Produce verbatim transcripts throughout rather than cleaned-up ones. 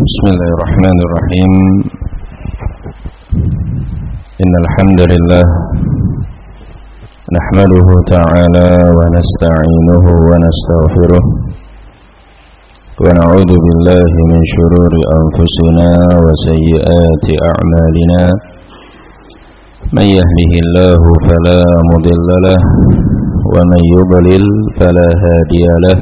Bismillahirrahmanirrahim. Innal hamdalillah nahmaduhu ta'ala wa nasta'inuhu wa nastaghfiruh wa na'udzu billahi min shururi anfusina wa sayyiati a'malina. May yahdihillahu fala mudilla lahu wa may yudlil fala hadiya lahu.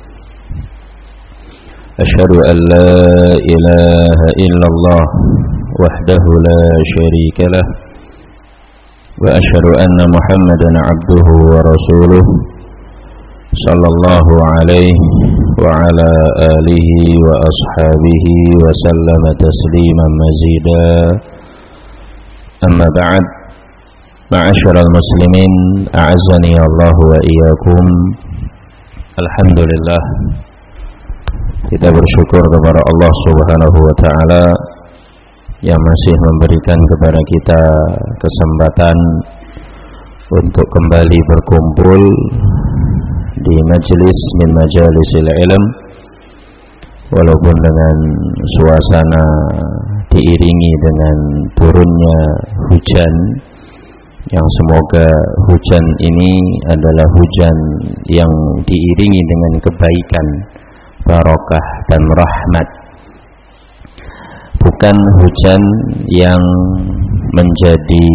Asyhadu an la ilaha illallah wahdahu la syarika lah wa asyhadu anna Muhammadan abduhu wa rasuluh sallallahu alaihi wa ala alihi wa ashabihi wa sallama tasliman mazida. Amma ba'd. Ma'asyiral muslimin, a'azzani Allah wa iyyakum. Alhamdulillah, kita bersyukur kepada Allah Subhanahu wa taala yang masih memberikan kepada kita kesempatan untuk kembali berkumpul di majelis min majalisil ilm, walaupun dengan suasana diiringi dengan turunnya hujan, yang semoga hujan ini adalah hujan yang diiringi dengan kebaikan, barokah dan rahmat, bukan hujan yang menjadi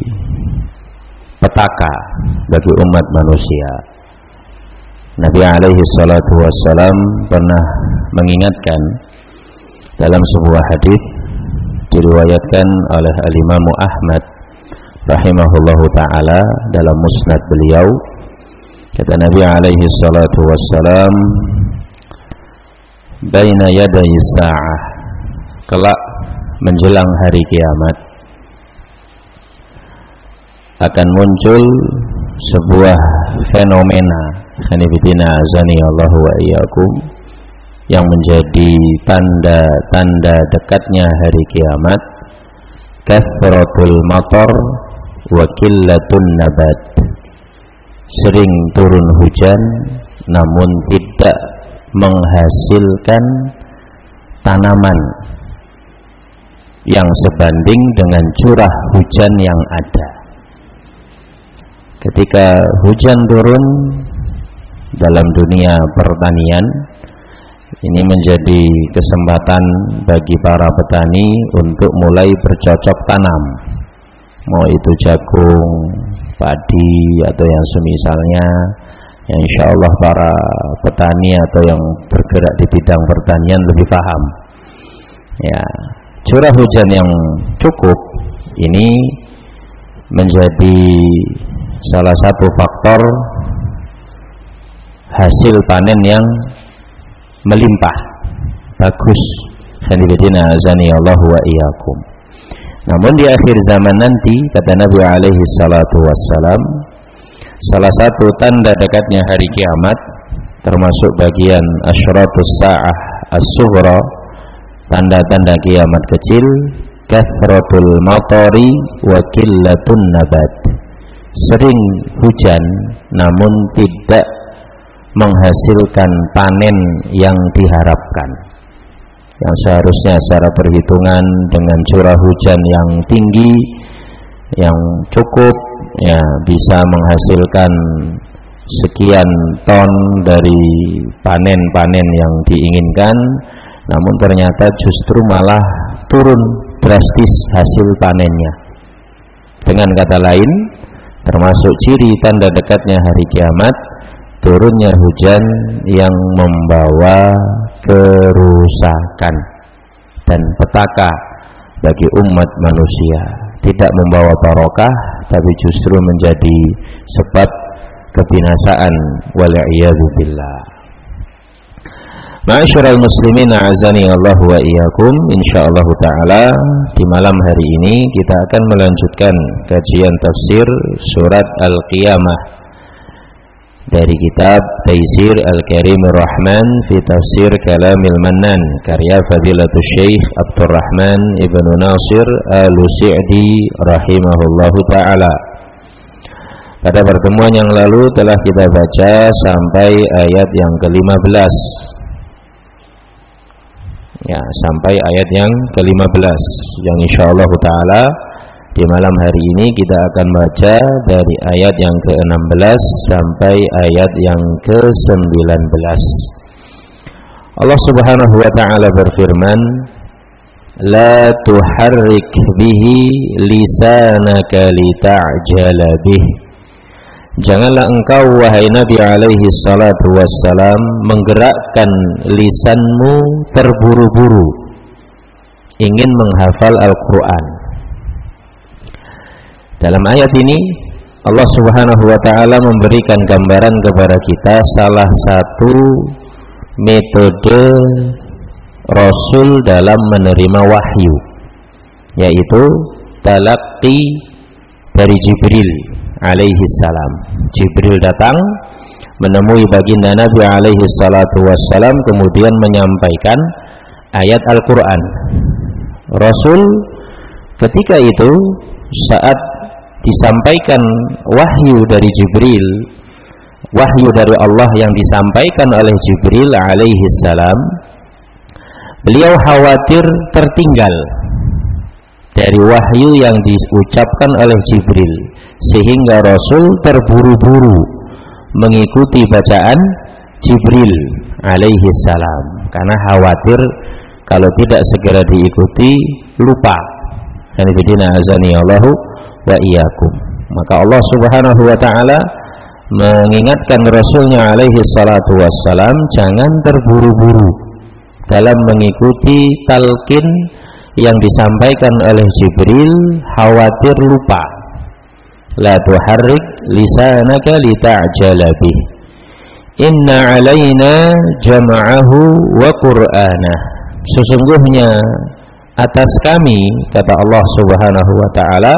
petaka bagi umat manusia. Nabi alaihi salatu wassalam pernah mengingatkan dalam sebuah hadis diriwayatkan oleh al-Imam Ahmad rahimahullahu ta'ala dalam musnad beliau. Kata Nabi alaihi salatu wassalam, baina yaday sa'ah, kelak menjelang hari kiamat akan muncul sebuah fenomena, khanifidina azani Allah wa iyyakum, yang menjadi tanda-tanda dekatnya hari kiamat. Kathratul matar wa qillatun nabat, sering turun hujan namun tidak menghasilkan tanaman yang sebanding dengan curah hujan yang ada. Ketika hujan turun dalam dunia pertanian, ini menjadi kesempatan bagi para petani untuk mulai bercocok tanam, mau itu jagung, padi atau yang semisalnya. Ya, insya Allah para petani atau yang bergerak di bidang pertanian lebih paham. Ya, curah hujan yang cukup ini menjadi salah satu faktor hasil panen yang melimpah, bagus. Khanifidina azani Allah wa iyyakum. Namun di akhir zaman nanti, kata Nabi alaihi salatu wassalam, salah satu tanda dekatnya hari kiamat, termasuk bagian asyratus sa'ah as-sughra, tanda-tanda kiamat kecil, kathratul matari wa qillatun nabat, sering hujan namun tidak menghasilkan panen yang diharapkan, yang seharusnya secara perhitungan dengan curah hujan yang tinggi, yang cukup, ya bisa menghasilkan sekian ton dari panen-panen yang diinginkan, namun ternyata justru malah turun drastis hasil panennya. Dengan kata lain, termasuk ciri tanda dekatnya hari kiamat, turunnya hujan yang membawa kerusakan dan petaka bagi umat manusia, tidak membawa barokah, tapi justru menjadi sebab kebinasaan, wal'iyadu billah. Ma'asyiral muslimin, a'azani Allah wa iyyakum. Insyaallah ta'ala di malam hari ini kita akan melanjutkan kajian tafsir surat Al-Qiyamah dari kitab Taysir Al-Karimur Rahman fi Tafsir Kalamil Mannan, karya Fadilatul Syekh Abdurrahman Ibnu Nasir Al-Sa'di rahimahullahu ta'ala. Pada pertemuan yang lalu telah kita baca sampai ayat yang kelima belas. ya, sampai ayat yang ke lima belas, yang insyaallah taala di malam hari ini kita akan baca dari ayat yang ke enam belas sampai ayat yang ke sembilan belas. Allah Subhanahu wa taala berfirman, la tuharrik bihi lisanaka lita'jala bih. Janganlah engkau wahai Nabi alaihi salatu wassalam menggerakkan lisanmu terburu-buru ingin menghafal Al-Quran. Dalam ayat ini Allah Subhanahu wa taala memberikan gambaran kepada kita salah satu metode Rasul dalam menerima wahyu, yaitu talaqi dari Jibril alaihi salam. Jibril datang menemui baginda Nabi alaihi salatu wassalam, kemudian menyampaikan ayat Al-Quran. Rasul ketika itu saat disampaikan wahyu dari Jibril, wahyu dari Allah yang disampaikan oleh Jibril alaihi salam, beliau khawatir tertinggal dari wahyu yang diucapkan oleh Jibril, sehingga Rasul terburu-buru mengikuti bacaan Jibril alaihi salam karena khawatir kalau tidak segera diikuti lupa. Hanifidina azani Allahu wa iyyakum. Maka Allah Subhanahu wa taala mengingatkan Rasulnya alaihi salatu wassalam jangan terburu-buru dalam mengikuti talqin yang disampaikan oleh Jibril, khawatir lupa. La tuharrik lisanaka lita'jala bih. Inna alaina jama'ahu wa qur'anah. Sesungguhnya atas kami, kata Allah Subhanahu wa taala,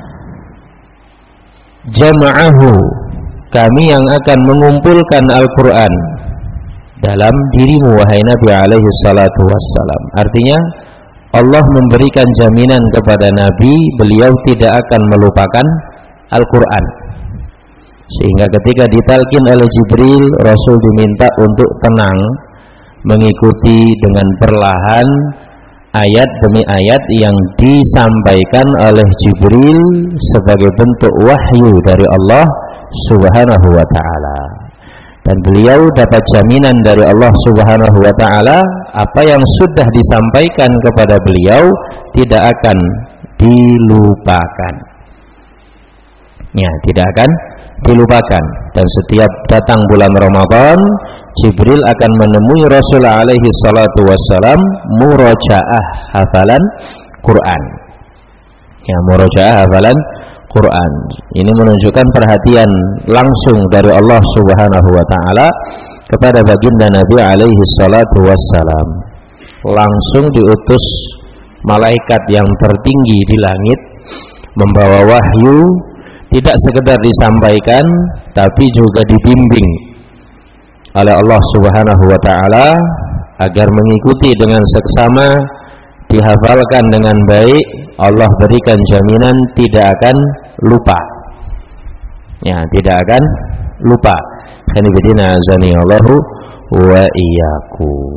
jama'ahu, kami yang akan mengumpulkan Al-Quran dalam dirimu wahai Nabi alaihi salatu wassalam. Artinya Allah memberikan jaminan kepada Nabi, beliau tidak akan melupakan Al-Quran. Sehingga ketika ditalkin oleh Jibril, Rasul diminta untuk tenang, mengikuti dengan perlahan ayat demi ayat yang disampaikan oleh Jibril sebagai bentuk wahyu dari Allah Subhanahu wa ta'ala. Dan beliau dapat jaminan dari Allah Subhanahu wa ta'ala, apa yang sudah disampaikan kepada beliau tidak akan dilupakan, ya, tidak akan dilupakan. Dan setiap datang bulan Ramadan, Jibril akan menemui Rasul alaihi salatu wassalam murajaah hafalan Quran, ya, murajaah hafalan Quran. Ini menunjukkan perhatian langsung dari Allah Subhanahu wa taala kepada baginda Nabi alaihi salatu wassalam. Langsung diutus malaikat yang tertinggi di langit membawa wahyu, tidak sekedar disampaikan tapi juga dibimbing oleh Allah Subhanahu wa taala agar mengikuti dengan seksama, dihafalkan dengan baik. Allah berikan jaminan tidak akan lupa, ya, tidak akan lupa. Khanifidina azani Allahu wa iyyakum.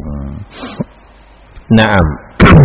Naam.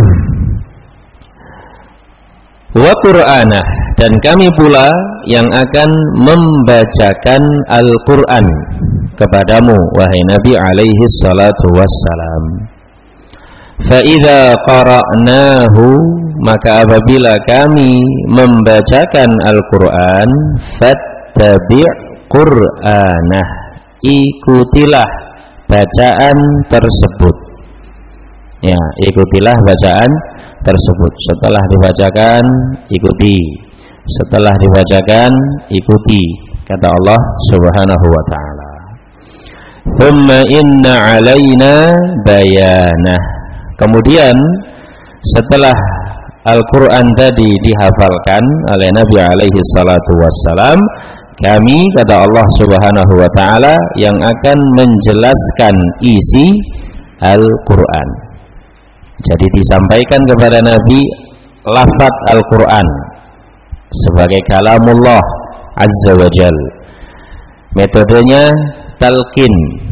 Wa Qur'anah, dan kami pula yang akan membacakan Al-Quran kepadamu wahai Nabi alaihi salatu wassalam. Fa idza qara'nahu, maka apabila kami membacakan Al-Quran, fattabi' Qur'anah, ikutilah bacaan tersebut, ya, ikutilah bacaan tersebut. Setelah dibacakan ikuti, setelah dibacakan ikuti, kata Allah Subhanahu wa ta'ala. Thumma inna alaina bayanah, kemudian setelah Al-Quran tadi dihafalkan oleh Nabi alaihi salatu wassalam, kami, kata Allah Subhanahu wa ta'ala, yang akan menjelaskan isi Al-Quran. Jadi disampaikan kepada Nabi lafaz Al-Quran sebagai kalamullah azza wa jal. Metodenya talqin,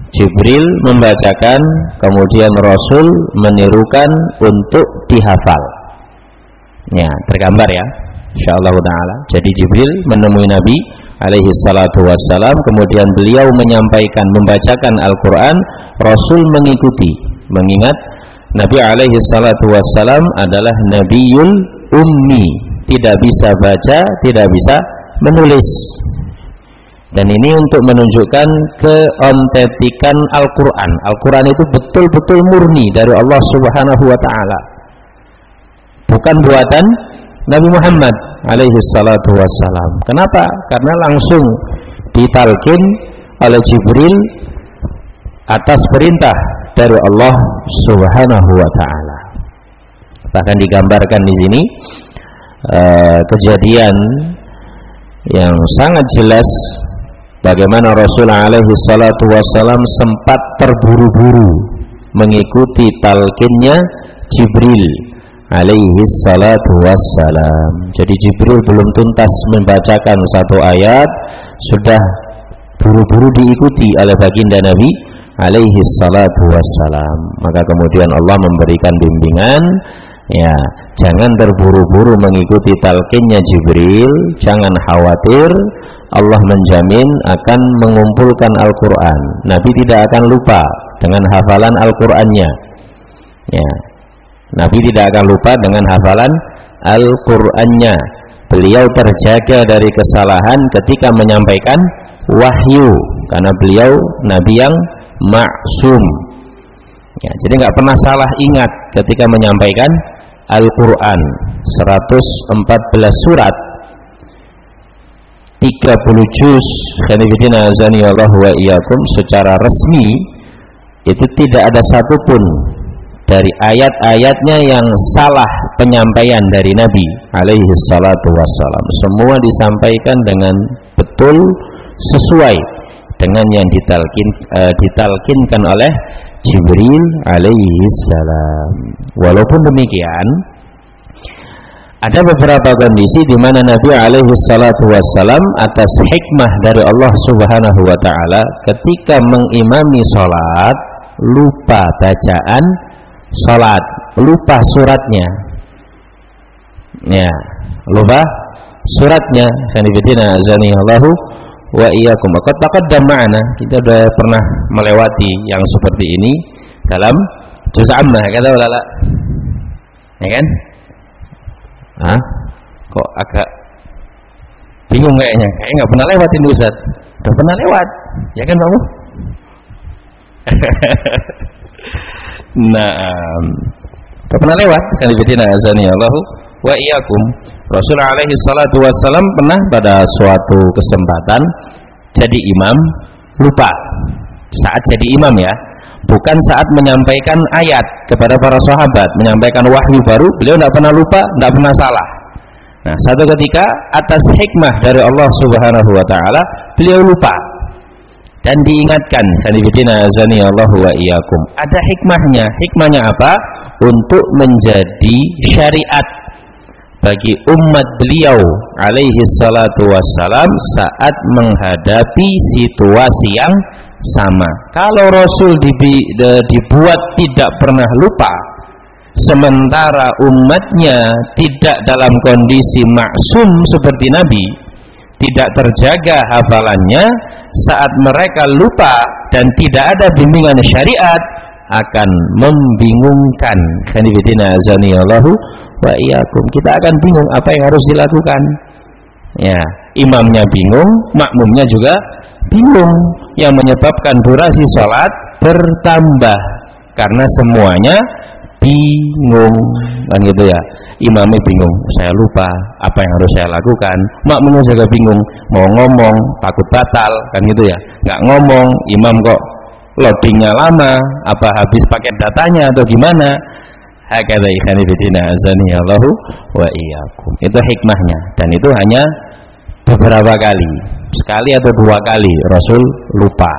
Jibril membacakan, kemudian Rasul menirukan untuk dihafal. Ya, tergambar ya, insyaallah taala. Jadi Jibril menemui Nabi alaihi salatu wassalam, kemudian beliau menyampaikan, membacakan Al-Quran, Rasul mengikuti. Mengingat Nabi alaihi salatu wassalam adalah Nabiyul Ummi, tidak bisa baca, tidak bisa menulis. Dan ini untuk menunjukkan keontentikan Al-Quran. Al-Quran itu betul-betul murni dari Allah subhanahu wa ta'ala, bukan buatan Nabi Muhammad alaihi salatu wassalam. Kenapa? Karena langsung ditalkin oleh Jibril atas perintah dari Allah subhanahu wa ta'ala. Bahkan digambarkan di sini uh, kejadian yang sangat jelas bagaimana Rasulullah alaihi salatu wassalam sempat terburu-buru mengikuti talqinnya Jibril alaihi salatu wassalam. Jadi Jibril belum tuntas membacakan satu ayat, sudah buru-buru diikuti oleh baginda Nabi alaihi salatu wassalam. Maka kemudian Allah memberikan bimbingan, ya, jangan terburu-buru mengikuti talqinnya Jibril, jangan khawatir, Allah menjamin akan mengumpulkan Al-Quran. Nabi tidak akan lupa dengan hafalan Al-Qurannya, ya. Nabi tidak akan lupa dengan hafalan Al-Qurannya. Beliau terjaga dari kesalahan ketika menyampaikan wahyu, karena beliau Nabi yang maksum, ya, jadi nggak pernah salah ingat ketika menyampaikan Al-Quran. Seratus empat belas surat, tiga puluh juz, khanifidina azani Allah wa iyyakum, secara resmi itu tidak ada satupun dari ayat-ayatnya yang salah penyampaian dari Nabi alaihi salatu wassalam. Semua disampaikan dengan betul, sesuai dengan yang ditalkin, uh, ditalkinkan oleh Jibril alaihi salam. Walaupun demikian, ada beberapa kondisi di mana Nabi alaihi salatu wassalam atas hikmah dari Allah subhanahu wa ta'ala ketika mengimami sholat lupa bacaan sholat, lupa suratnya, ya, lupa suratnya. Khanifidina azani Allahu wa iyyakum. Maka taqaddam ma'ana, kita sudah pernah melewati yang seperti ini dalam juz ammah, kata ulama, ya kan? Hah? Kok agak bingung kayaknya, kayaknya nggak pernah lewat ini Ustaz. Udah pernah lewat, ya kan Pak? Nah, udah pernah lewat. Khanifidina azani Allahu wa iyyakum. Rasulullah alaihi salatu wassalam pernah pada suatu kesempatan jadi imam, lupa saat jadi imam, ya, bukan saat menyampaikan ayat kepada para sahabat, menyampaikan wahyu baru, beliau tidak pernah lupa, tidak pernah salah. Nah, satu ketika atas hikmah dari Allah subhanahu wa ta'ala beliau lupa dan diingatkan. Khanifidina azani Allah wa iyyakum, ada hikmahnya. Hikmahnya apa? Untuk menjadi syariat bagi umat beliau alaihi salatu wassalam saat menghadapi situasi yang sama. Kalau Rasul dibuat tidak pernah lupa, sementara umatnya tidak dalam kondisi maksum seperti Nabi, tidak terjaga hafalannya, saat mereka lupa dan tidak ada bimbingan syariat, akan membingungkan. Khanifidina azani Allahu wa iyyakum, kita akan bingung apa yang harus dilakukan, ya, imamnya bingung, makmumnya juga bingung, yang menyebabkan durasi sholat bertambah karena semuanya bingung, kan gitu ya. Imamnya bingung, saya lupa apa yang harus saya lakukan, makmumnya juga bingung, mau ngomong takut batal, kan gitu ya, nggak ngomong, imam kok loadingnya lama, apa habis paket datanya atau gimana. Hakadha ikhwanifidina azani Allahu wa iyyakum. Itu hikmahnya, dan itu hanya beberapa kali, sekali atau dua kali Rasul lupa,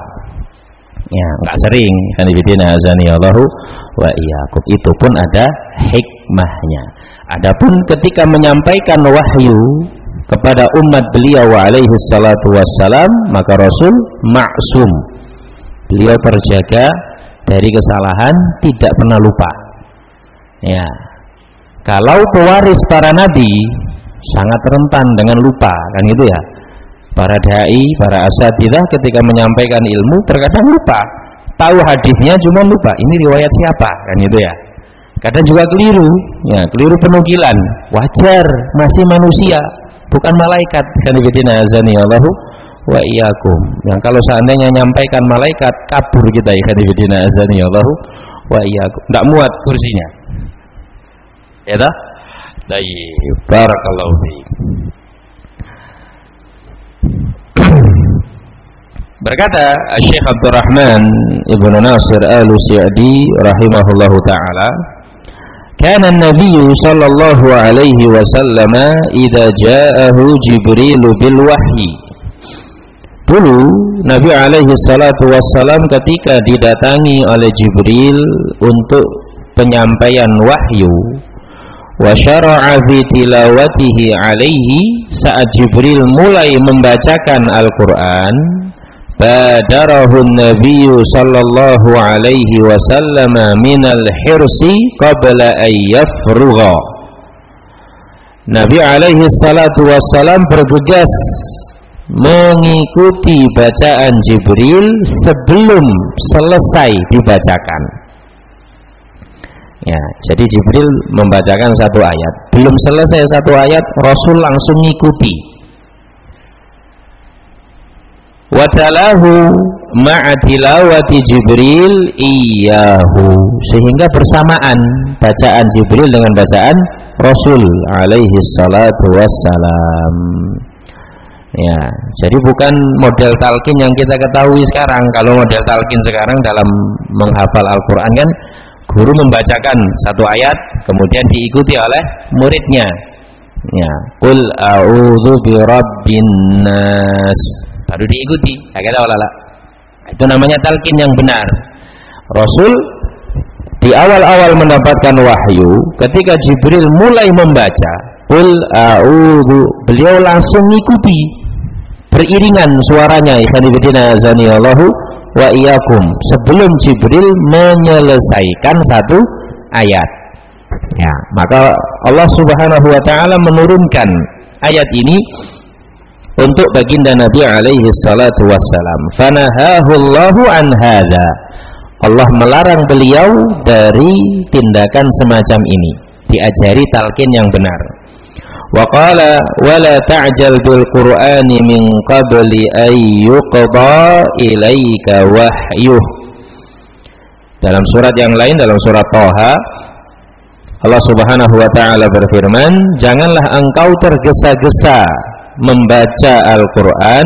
ya, nggak sering. Ikhwanifidina azani Allahu wa iyyakum, itu pun ada hikmahnya. Adapun ketika menyampaikan wahyu kepada umat beliau alaihi salatu wassalam, maka Rasul maksum, Beliau terjaga dari kesalahan, tidak pernah lupa. Ya. Kalau pewaris para nabi sangat rentan dengan lupa, kan gitu ya. Para dai, para asatidzah ketika menyampaikan ilmu terkadang lupa. Tahu hadisnya cuma lupa, ini riwayat siapa, kan gitu ya. Kadang juga keliru, ya, keliru penukilan. Wajar, masih manusia, bukan malaikat. Kan ibadina azani Allahu wa iyyakum. Yang kalau seandainya nyampaikan malaikat, kabur kita ya, kan ibadina azani Allahu wa iyyakum. Enggak muat kursinya. Ya dah? Baik, barakallahu fiik. Berkata Syekh Abdurrahman Ibnu Nasir Al-Sa'di rahimahullahu taala, "Kana an-nabiy sallallahu alaihi wasallam idza ja'ahu Jibril bil wahyi." Dulu Nabi alaihi salatu wassalam ketika didatangi oleh Jibril untuk penyampaian wahyu, wa syara'a fi tilawatihi alaihi, saat Jibril mulai membacakan Al-Qur'an, badarahun nabiyyu sallallahu alaihi wasallam minal hirsi qabla an yafrugha. Nabi alaihi salatu wassalam bergegas mengikuti bacaan Jibril sebelum selesai dibacakan. Ya, jadi Jibril membacakan satu ayat, belum selesai satu ayat Rasul langsung ngikuti. Wa talahu ma'a tilawati Jibril iyyahu, sehingga bersamaan bacaan Jibril dengan bacaan Rasul alaihi salatu wassalam. Ya, jadi bukan model talqin yang kita ketahui sekarang. Kalau model talqin sekarang dalam menghafal Al-Qur'an kan guru membacakan satu ayat kemudian diikuti oleh muridnya. Ya, qul a'udzu birabbin nas, baru diikuti. Nah, itu namanya talqin yang benar. Rasul di awal-awal mendapatkan wahyu, ketika Jibril mulai membaca qul a'udzu, beliau langsung mengikuti beriringan suaranya, ikhwanifidina azanillahu wa iyyakum, sebelum Jibril menyelesaikan satu ayat. Ya, maka Allah Subhanahu wa taala menurunkan ayat ini untuk baginda Nabi alaihi salatu wassalam. Fanahahu Allahu an hadza, Allah melarang beliau dari tindakan semacam ini, diajari talqin yang benar. Wa qala wala ta'jal bil qur'ani min qabli an yuqda ilaika wahyuh. Dalam surat yang lain, dalam surat Thaha, Allah Subhanahu wa taala berfirman, janganlah engkau tergesa-gesa membaca Al-Qur'an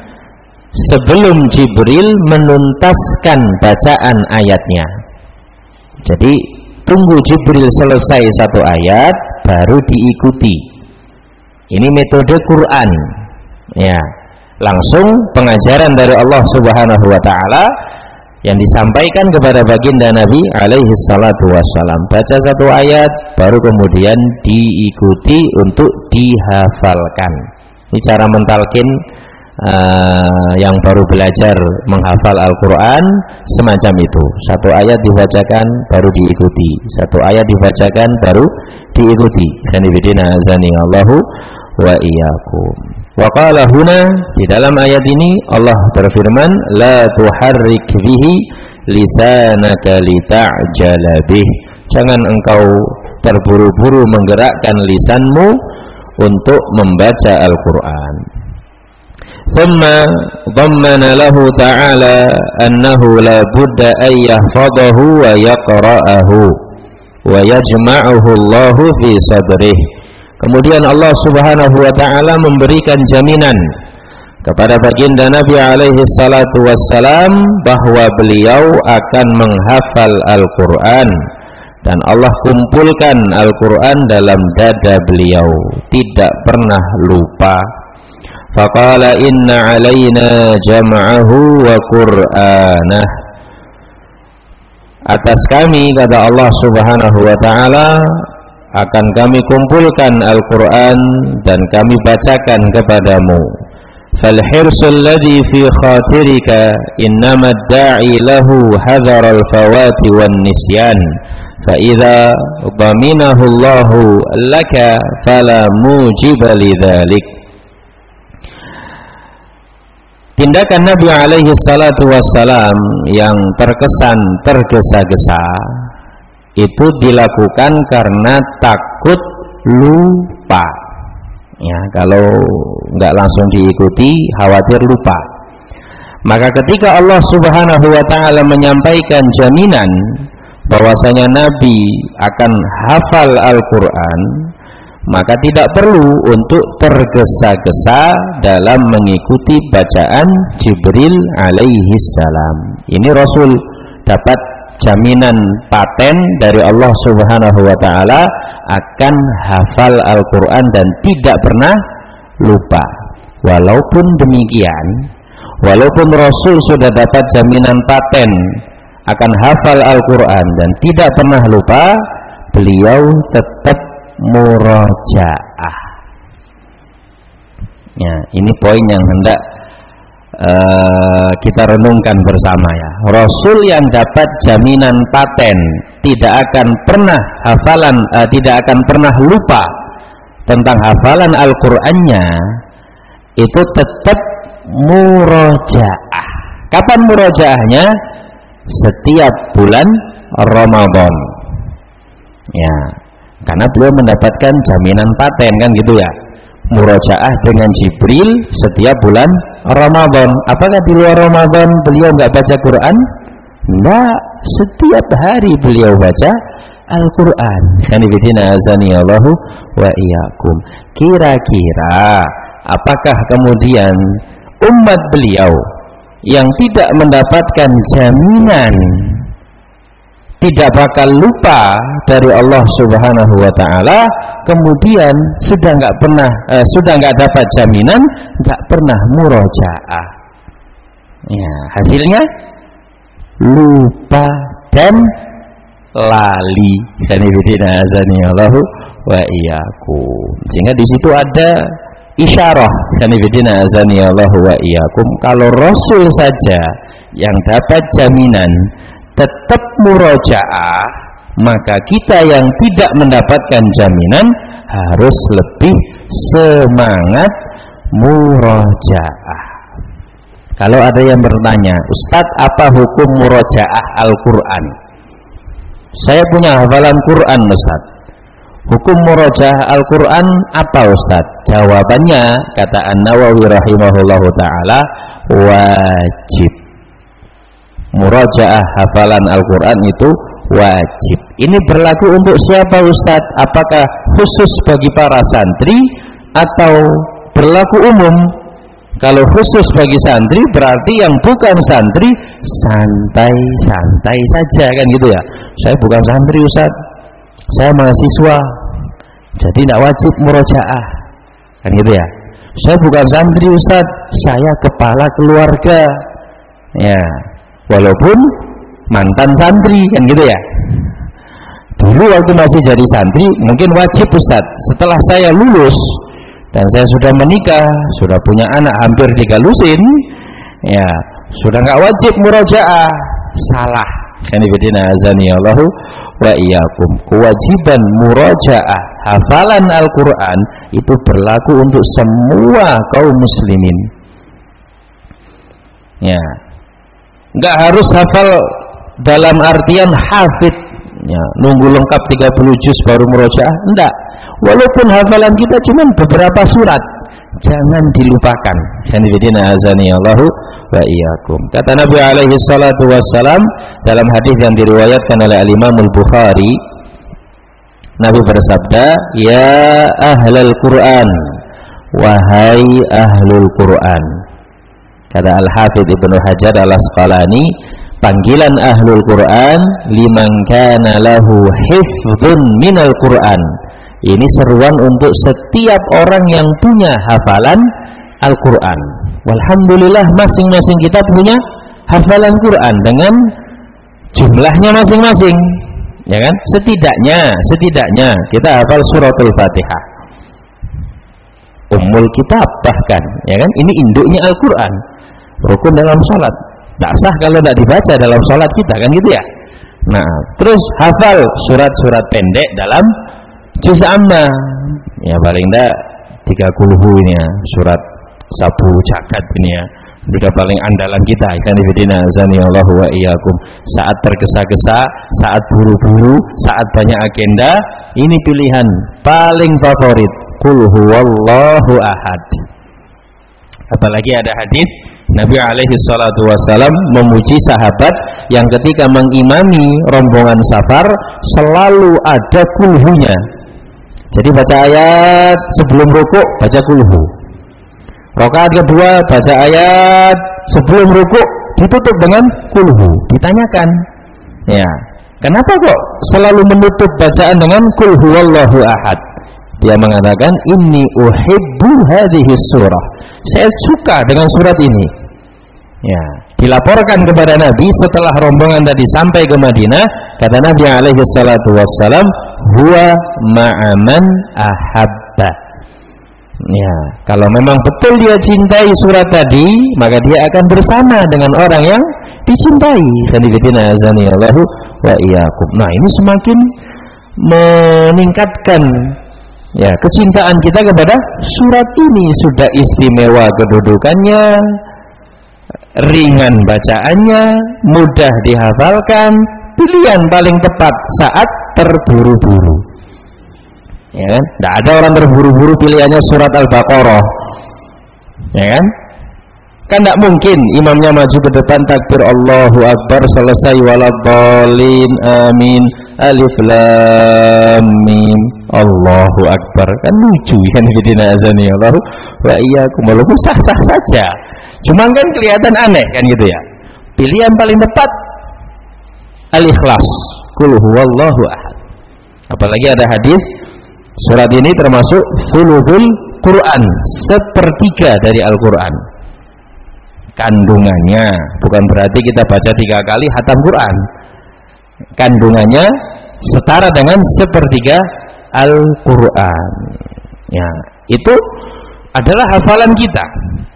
sebelum Jibril menuntaskan bacaan ayatnya. Jadi tunggu Jibril selesai satu ayat baru diikuti. Ini metode Quran, ya, langsung pengajaran dari Allah Subhanahu wa taala yang disampaikan kepada baginda Nabi alaihi salatu wassalam. Baca satu ayat baru kemudian diikuti untuk dihafalkan. Ini cara mentalkin uh, yang baru belajar menghafal Al-Quran semacam itu. Satu ayat dibacakan baru diikuti, satu ayat dibacakan baru diikuti. Khanifidina azani Allahu wa iyyakum. Wa qala huna, di dalam ayat ini Allah berfirman, la tuharrik bihi lisanaka lita'jala bih, jangan engkau terburu-buru menggerakkan lisanmu untuk membaca Al-Qur'an. Thumma dhammana lahu ta'ala annahu la budda an yahfadhahu wa yaqra'ahu wa yajma'uhu Allahu fi sadrihi. Kemudian Allah Subhanahu wa taala memberikan jaminan kepada baginda Nabi alaihi salatu wassalam bahwa beliau akan menghafal Al-Qur'an dan Allah kumpulkan Al-Qur'an dalam dada beliau, tidak pernah lupa. Faqala inna alaina jam'ahu wa qur'anah, atas kami, kata Allah Subhanahu wa taala, akan kami kumpulkan Al-Qur'an dan kami bacakan kepadamu. فالحرص الذي في خاطرك إنما الداعي له حذر الفوات والنسيان فإذا ضمنه الله لك فلا موجب لذلك. Tindakan Nabi alaihi salatu wassalam yang terkesan tergesa-gesa itu dilakukan karena takut lupa. Ya, kalau nggak langsung diikuti khawatir lupa. Maka ketika Allah Subhanahu wa taala menyampaikan jaminan bahwasanya Nabi akan hafal Al-Qur'an, maka tidak perlu untuk tergesa-gesa dalam mengikuti bacaan Jibril alaihi salam. Ini Rasul dapat jaminan paten dari Allah Subhanahu wa taala akan hafal Al-Qur'an dan tidak pernah lupa. Walaupun demikian, walaupun Rasul sudah dapat jaminan paten akan hafal Al-Qur'an dan tidak pernah lupa, beliau tetap murajaah. Ya, ini poin yang hendak uh, kita renungkan bersama ya. Rasul yang dapat jaminan paten tidak akan pernah hafalan, uh, tidak akan pernah lupa tentang hafalan Al-Qur'annya, itu tetap murajaah. Kapan murajaahnya? Setiap bulan Ramadan. Ya, karena beliau mendapatkan jaminan paten kan gitu ya, murajaah dengan Jibril setiap bulan Ramadan. Apakah di luar Ramadan beliau nggak baca Quran? Enggak, setiap hari beliau baca Al-Quran. Kanibidina azani Allahu wa iyyakum. Kira-kira apakah kemudian umat beliau yang tidak mendapatkan jaminan tidak bakal lupa dari Allah Subhanahu wa taala, kemudian sudah nggak pernah eh, sudah nggak dapat jaminan, nggak pernah murojaah. Ya, hasilnya lupa dan lali. Kanibidina azani Allahu wa iyyakum. Sehingga di situ ada isyarah, kanibidina azani Allahu wa iyyakum, kalau Rasul saja yang dapat jaminan tetap murojaah, maka kita yang tidak mendapatkan jaminan harus lebih semangat murojaah. Kalau ada yang bertanya, Ustadz, apa hukum murojaah Al-Quran? Saya punya hafalan Quran, Ustadz. Hukum murojaah Al-Quran apa, Ustadz? Jawabannya, kata An-Nawawi rahimahullahu ta'ala, wajib. Murojaah hafalan Al-Quran itu wajib. Ini berlaku untuk siapa, Ustadz? Apakah khusus bagi para santri atau berlaku umum? Kalau khusus bagi santri berarti yang bukan santri santai-santai saja kan gitu ya. Saya bukan santri, Ustadz, saya mahasiswa, jadi tidak wajib murojaah kan gitu ya. Saya bukan santri, Ustadz, saya kepala keluarga ya, walaupun mantan santri kan gitu ya. Dulu waktu masih jadi santri mungkin wajib, Ustadz. Setelah saya lulus dan saya sudah menikah, sudah punya anak hampir tiga lusin ya, sudah nggak wajib murojaah. Salah. Kanibidina azani Allahu wa iyyakum. Kewajiban murojaah hafalan Al-Quran itu berlaku untuk semua kaum muslimin ya. Nggak harus hafal dalam artian hafid ya, nunggu lengkap tiga puluh juz baru murojaah, enggak. Walaupun hafalan kita cuma beberapa surat, jangan dilupakan. Kanibidina azani Allahu wa iyyakum. Kata Nabi alaihi salatu wassalam dalam hadis yang diriwayatkan oleh Al-Imam Al-Bukhari, Nabi bersabda, ya ahlul Quran, wahai ahlul Quran. Kata Al-Hafidh Ibnu Hajar Al-Asqalani, panggilan ahlul Quran liman kana lahu hifdzun minal Quran. Ini seruan untuk setiap orang yang punya hafalan Al-Quran. Walhamdulillah masing-masing kita punya hafalan Quran dengan jumlahnya masing-masing, ya kan? Setidaknya, setidaknya kita hafal suratul Fatihah. ummul kitab bahkan, ya kan? Ini induknya Al-Qur'an. Rukun dalam salat. Tidak sah kalau tidak dibaca dalam salat kita, kan gitu ya. Nah, terus hafal surat-surat pendek dalam juz amma. Ya paling tidak tiga kulhu ini ya, surat sabu jagat ini ya. Sudah paling andalan kita, ikan ibadina azani Allah wa iyyakum. Saat tergesa-gesa, saat buru-buru, saat banyak agenda, ini pilihan paling favorit. Qul huwallahu ahad. Apalagi ada hadis Nabi alaihi salatu wassalam memuji sahabat yang ketika mengimami rombongan safar selalu ada kulhunya. Jadi baca ayat sebelum rukuk baca kulhu. Rakaat kedua baca ayat sebelum rukuk ditutup dengan kulhu. Ditanyakan, ya, kenapa kok selalu menutup bacaan dengan qul huwallahu ahad? Dia mengatakan, inni uhibbu hadhihi surah. Saya suka dengan surat ini. Ya, dilaporkan kepada Nabi setelah rombongan tadi sampai ke Madinah, kata Nabi alaihi salatu wassalam, huwa ma'aman ahabba. Ya, kalau memang betul dia cintai surat tadi, maka dia akan bersama dengan orang yang dicintai. Sanibidina azani Allahu wa iyyakum. Nah, ini semakin meningkatkan ya kecintaan kita kepada surat ini. Sudah istimewa kedudukannya, ringan bacaannya, mudah dihafalkan, pilihan paling tepat saat terburu-buru. Ya kan? Tidak ada orang terburu-buru pilihannya surat Al-Baqarah. Ya kan? Kan tidak mungkin imamnya maju ke depan takbir Allahu Akbar selesai waladhdallin amin alif lam mim Allahu Akbar. Kan lucu kan bidina azani Allahu wa iyyakum. Walaupun sah-sah saja. Cuma kan kelihatan aneh kan gitu ya. Pilihan paling tepat Al-Ikhlas. Qul huwallahu ahad. Apalagi ada hadis surat ini termasuk thuluthul Quran, sepertiga dari Al-Quran. Kandungannya bukan berarti kita baca tiga kali khatam Quran. Kandungannya setara dengan sepertiga Al-Quran. Ya, itu adalah hafalan kita.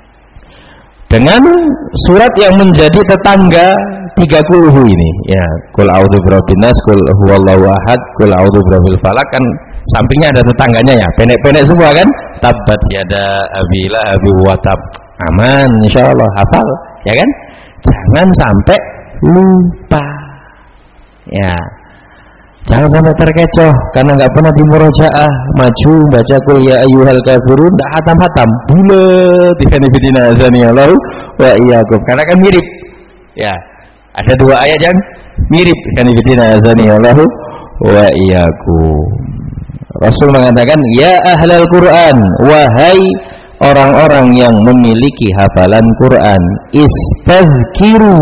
Dengan surat yang menjadi tetangga tiga puluh ini, ya, Qul a'udzu birabbin nas, Qul huwallahu ahad, Qul a'udzu birabbil falaq, kan sampingnya ada tetangganya ya, pendek-pendek semua kan. Tabbat yada abi lahabi wa tab. Aman insyaallah, hafal ya kan. Jangan sampai lupa. Ya. Jangan sampai terkecoh karena nggak pernah dimurojaah, maju baca qul ya ayyuhal kafirun enggak hatam-hatam. Bulet difidina azani Allah wa iyyakum. Karena kan mirip. Ya. Ada dua ayat yang mirip difidina azani Allah wa iyyakum. Rasul mengatakan, ya ahlal Quran, wahai orang-orang yang memiliki hafalan Quran, istazkiru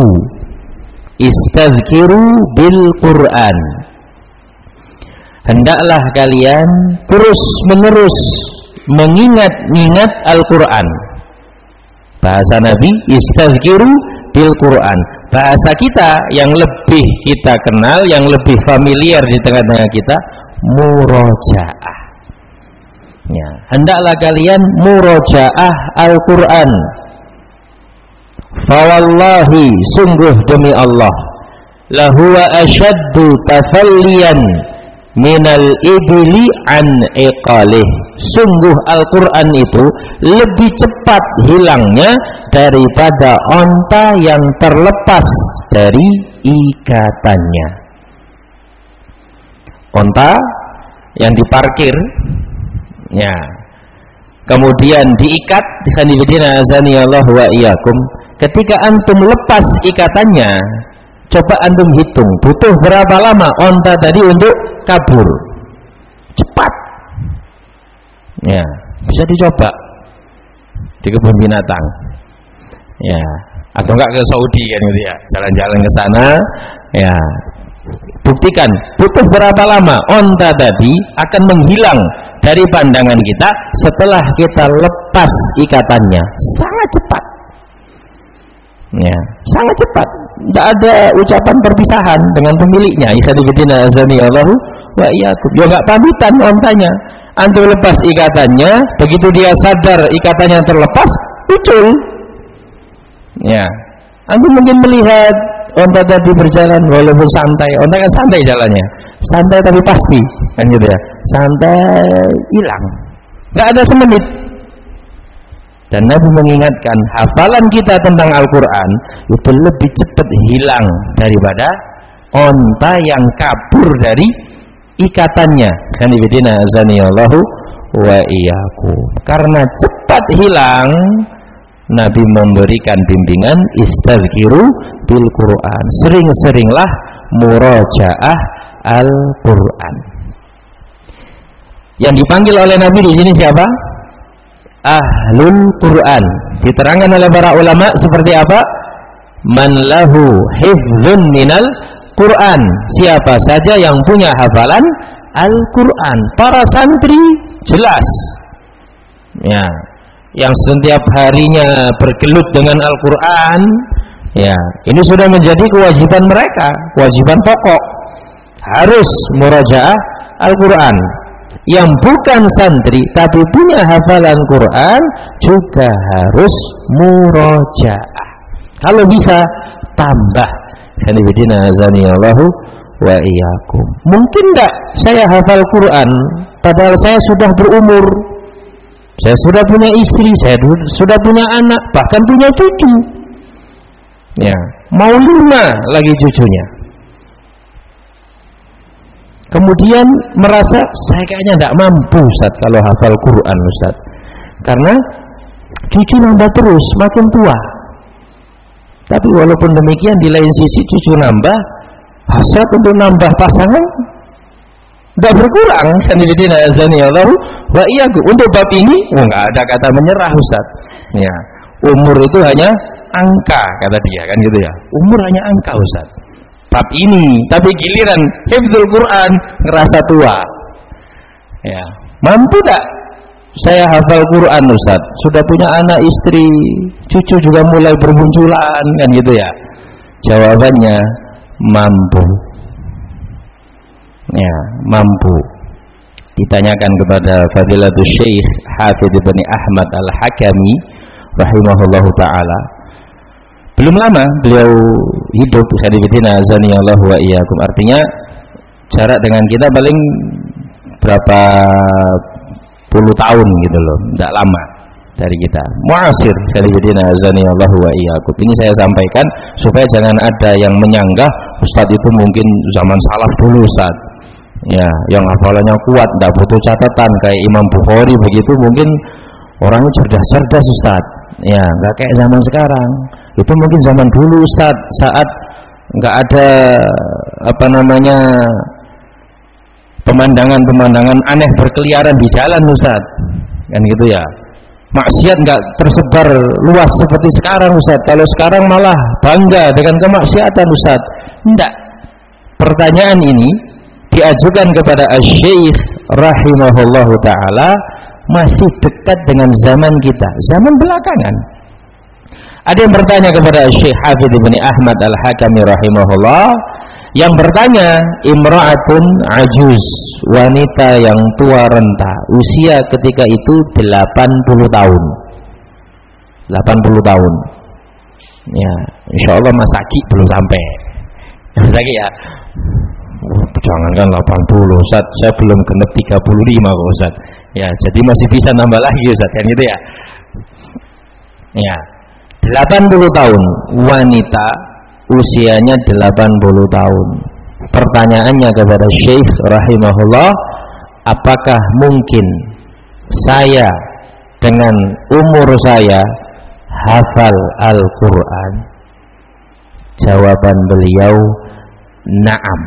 istazkiru bil Quran. Hendaklah kalian terus menerus mengingat-ingat Al-Quran. Bahasa Nabi istazkiru bil Quran. Bahasa kita yang lebih kita kenal, yang lebih familiar di tengah-tengah kita, murojaah. Ya, hendaklah kalian murojaah Al-Quran. Fawallahi, sungguh demi Allah, lahuwa asyaddu tafalliyan minal ibli an iqalih. Sungguh Al-Quran itu lebih cepat hilangnya daripada onta yang terlepas dari ikatannya. Onta yang diparkir, ya, kemudian diikat, dikhanibidina azani Allah wa iyyakum. Ketika antum lepas ikatannya, coba antum hitung butuh berapa lama onta tadi untuk kabur. Cepat. Ya, bisa dicoba di kebun binatang. Ya, atau enggak ke Saudi kan gitu ya, jalan-jalan ke sana, ya. Buktikan butuh berapa lama onta tadi akan menghilang dari pandangan kita setelah kita lepas ikatannya. Sangat cepat. Ya, sangat cepat. Tidak ada ucapan perpisahan dengan pemiliknya. Ikhwanifidina azani Allahu wa iyyakum. Ya enggak pamitan ontanya. Antum lepas ikatannya, begitu dia sadar ikatannya terlepas, muncul. Ya, antum mungkin melihat onta tadi berjalan walaupun santai, onta kan santai jalannya, santai tapi pasti, kan gitu ya, santai hilang, nggak ada semenit. Dan Nabi mengingatkan hafalan kita tentang Al-Quran itu lebih cepat hilang daripada onta yang kabur dari ikatannya. Kan ibadina azanillahu wa iyyakum. Karena cepat hilang, Nabi memberikan bimbingan istadzkiru bil Quran. Sering-seringlah murajaah Al-Quran. Yang dipanggil oleh Nabi di sini siapa? Ahlul Quran. Diterangkan oleh para ulama seperti apa? Man lahu hifdzun minal Quran. Siapa saja yang punya hafalan Al-Quran. Para santri jelas, ya, yang setiap harinya bergelut dengan Al-Quran, ya, ini sudah menjadi kewajiban mereka, kewajiban pokok, harus murajaah Al-Quran. Yang bukan santri tapi punya hafalan Quran juga harus murajaah. Kalau bisa tambah. Hanifidina azanillahu wa iyyakum. Mungkin enggak saya hafal Quran padahal saya sudah berumur, saya sudah punya istri, saya sudah punya anak, bahkan punya cucu, ya, mau lima lagi cucunya. Kemudian merasa saya kayaknya tidak mampu Ustaz kalau hafal Quran Ustaz, karena cucu nambah terus makin tua. Tapi walaupun demikian di lain sisi cucu nambah, hasrat untuk nambah pasangan tidak berkurang. Sanidina azanillahu wa iyyakum. Untuk bab ini oh, nggak ada kata menyerah Ustaz, ya, umur itu hanya angka kata dia, kan gitu ya, umur hanya angka Ustaz. Bab ini, tapi giliran hifdzul Quran ngerasa tua, ya, mampu tak saya hafal Quran Ustaz, sudah punya anak istri, cucu juga mulai bermunculan, kan gitu ya. Jawabannya mampu, ya, mampu. Ditanyakan kepada Fadilatul Syekh Hafidz bin Ahmad Al-Hakami rahimahullahu taala, belum lama beliau hidup, hadifidina azanillahu wa iyyakum. Artinya jarak dengan kita paling berapa puluh tahun gitu loh, tidak lama dari kita. Mu'asir, hadifidina azanillahu wa iyyakum. Ini saya sampaikan supaya jangan ada yang menyanggah Ustadz itu mungkin zaman salaf dulu Ustaz, ya, yang hafalannya kuat, tidak butuh catatan kayak Imam Bukhari begitu, mungkin orangnya cerdas-cerdas Ustadz, ya, nggak kayak zaman sekarang. Itu mungkin zaman dulu Ustaz, saat nggak ada apa namanya pemandangan-pemandangan aneh berkeliaran di jalan Ustaz, kan gitu ya. Maksiat nggak tersebar luas seperti sekarang Ustaz. Kalau sekarang malah bangga dengan kemaksiatan Ustaz. Enggak. Pertanyaan ini diajukan kepada Asy-Syaikh rahimahullahu taala masih dekat dengan zaman kita, zaman belakangan. Ada yang bertanya kepada Syekh Hafidz bin Ahmad Al-Hakami rahimahullah, yang bertanya, imra'atun ajuz, wanita yang tua renta, usia ketika itu delapan puluh tahun. delapan puluh tahun. Ya, insyaallah Mas Aki belum sampai. Mas Aki ya. Oh, jangankan delapan puluh, Ustaz, saya belum genep tiga puluh lima kok Ustaz. Ya, jadi masih bisa nambah lagi Ustaz, kan gitu ya. Ya. delapan puluh tahun, wanita usianya delapan puluh tahun. Pertanyaannya kepada Syekh rahimahullah, apakah mungkin saya dengan umur saya hafal Al-Quran? Jawaban beliau, na'am.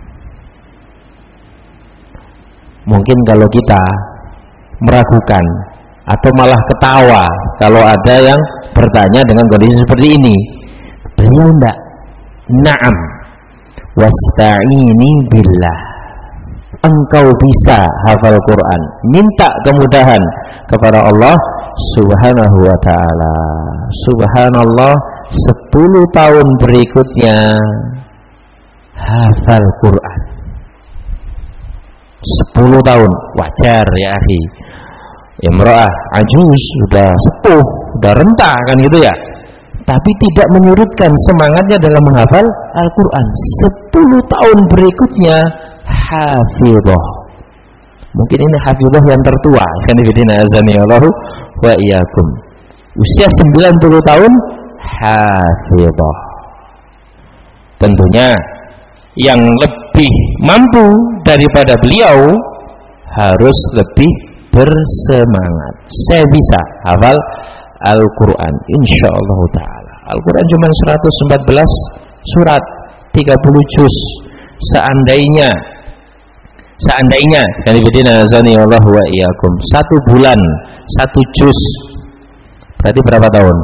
Mungkin kalau kita meragukan atau malah ketawa kalau ada yang bertanya dengan kondisi seperti ini, beliau enggak, na'am, wasta'ini billah, engkau bisa hafal Quran, minta kemudahan kepada Allah subhanahu wa ta'ala. Subhanallah, sepuluh tahun berikutnya hafal Quran. sepuluh tahun wajar ya akhi. Imra'ah ajuz sudah sepuh, sudah renta kan gitu ya. Tapi tidak menyurutkan semangatnya dalam menghafal Al-Quran. Sepuluh tahun berikutnya hafidhah. Mungkin ini hafidhah yang tertua. Kan ibadina azanillahu wa iyyakum. Usia sembilan puluh tahun hafidhah. Tentunya yang lebih mampu daripada beliau harus lebih bersemangat. Saya bisa hafal Al-Quran insyaallah ta'ala. Al-Quran cuma seratus empat belas surat, tiga puluh juz. Seandainya seandainya kan ibadina azanillahu wa iyyakum satu bulan satu juz, berarti berapa tahun?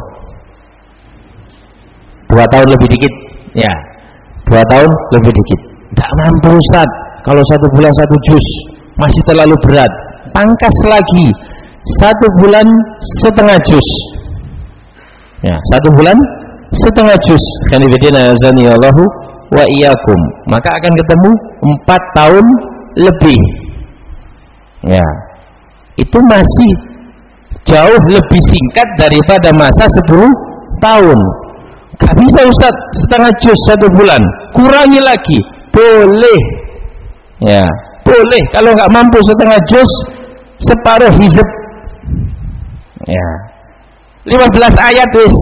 Dua tahun lebih dikit ya. Dua tahun lebih dikit. Tidak mampu Ustaz. Kalau satu bulan satu juz masih terlalu berat. Pangkas lagi satu bulan setengah juz. Ya, satu bulan setengah juz. Kanibidina azanillahu wa iyyakum. Maka akan ketemu empat tahun lebih. Ya, itu masih jauh lebih singkat daripada masa sepuluh tahun. Gak bisa Ustaz setengah juz satu bulan, kurangi lagi. Boleh. Ya, boleh. Kalau nggak mampu setengah juz, separuh hizb. Ya, lima belas ayat wis.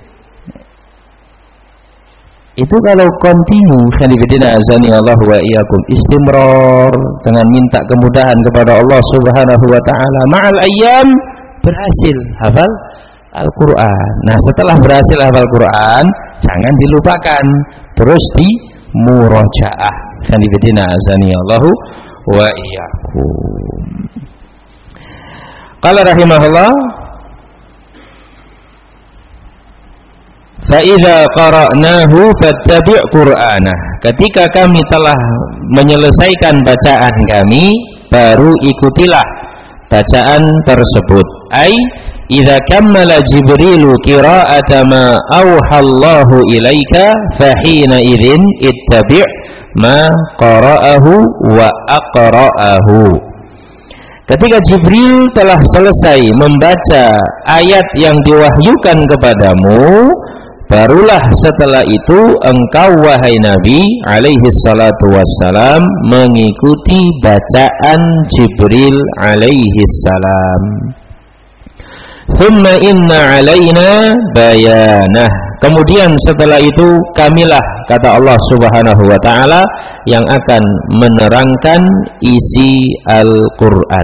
Itu kalau kontinu khanifidina azani Allah wa iyyakum, istimrar dengan minta kemudahan kepada Allah Subhanahu wa taala, ma'al ayyam berhasil hafal Al-Quran. Nah, setelah berhasil hafal Quran, jangan dilupakan, terus di murajaah. Khanifidina azani Allah wa iyyakum. Qala rahimahullah, fa idza qara'nahu fattabi' qur'anah. Ketika kami telah menyelesaikan bacaan kami, baru ikutilah bacaan tersebut. Ai idza kammala Jibrilu qira'ata ma auhallahu ilaika fa hina idzin ittabi' ma qara'ahu wa aqra'ahu. Ketika Jibril telah selesai membaca ayat yang diwahyukan kepadamu, barulah setelah itu engkau wahai Nabi alaihi salatu wassalam mengikuti bacaan Jibril alaihi salam. Thumma inna alaina bayanah. Kemudian setelah itu kamilah, kata Allah Subhanahu wa taala, yang akan menerangkan isi Al-Qur'an.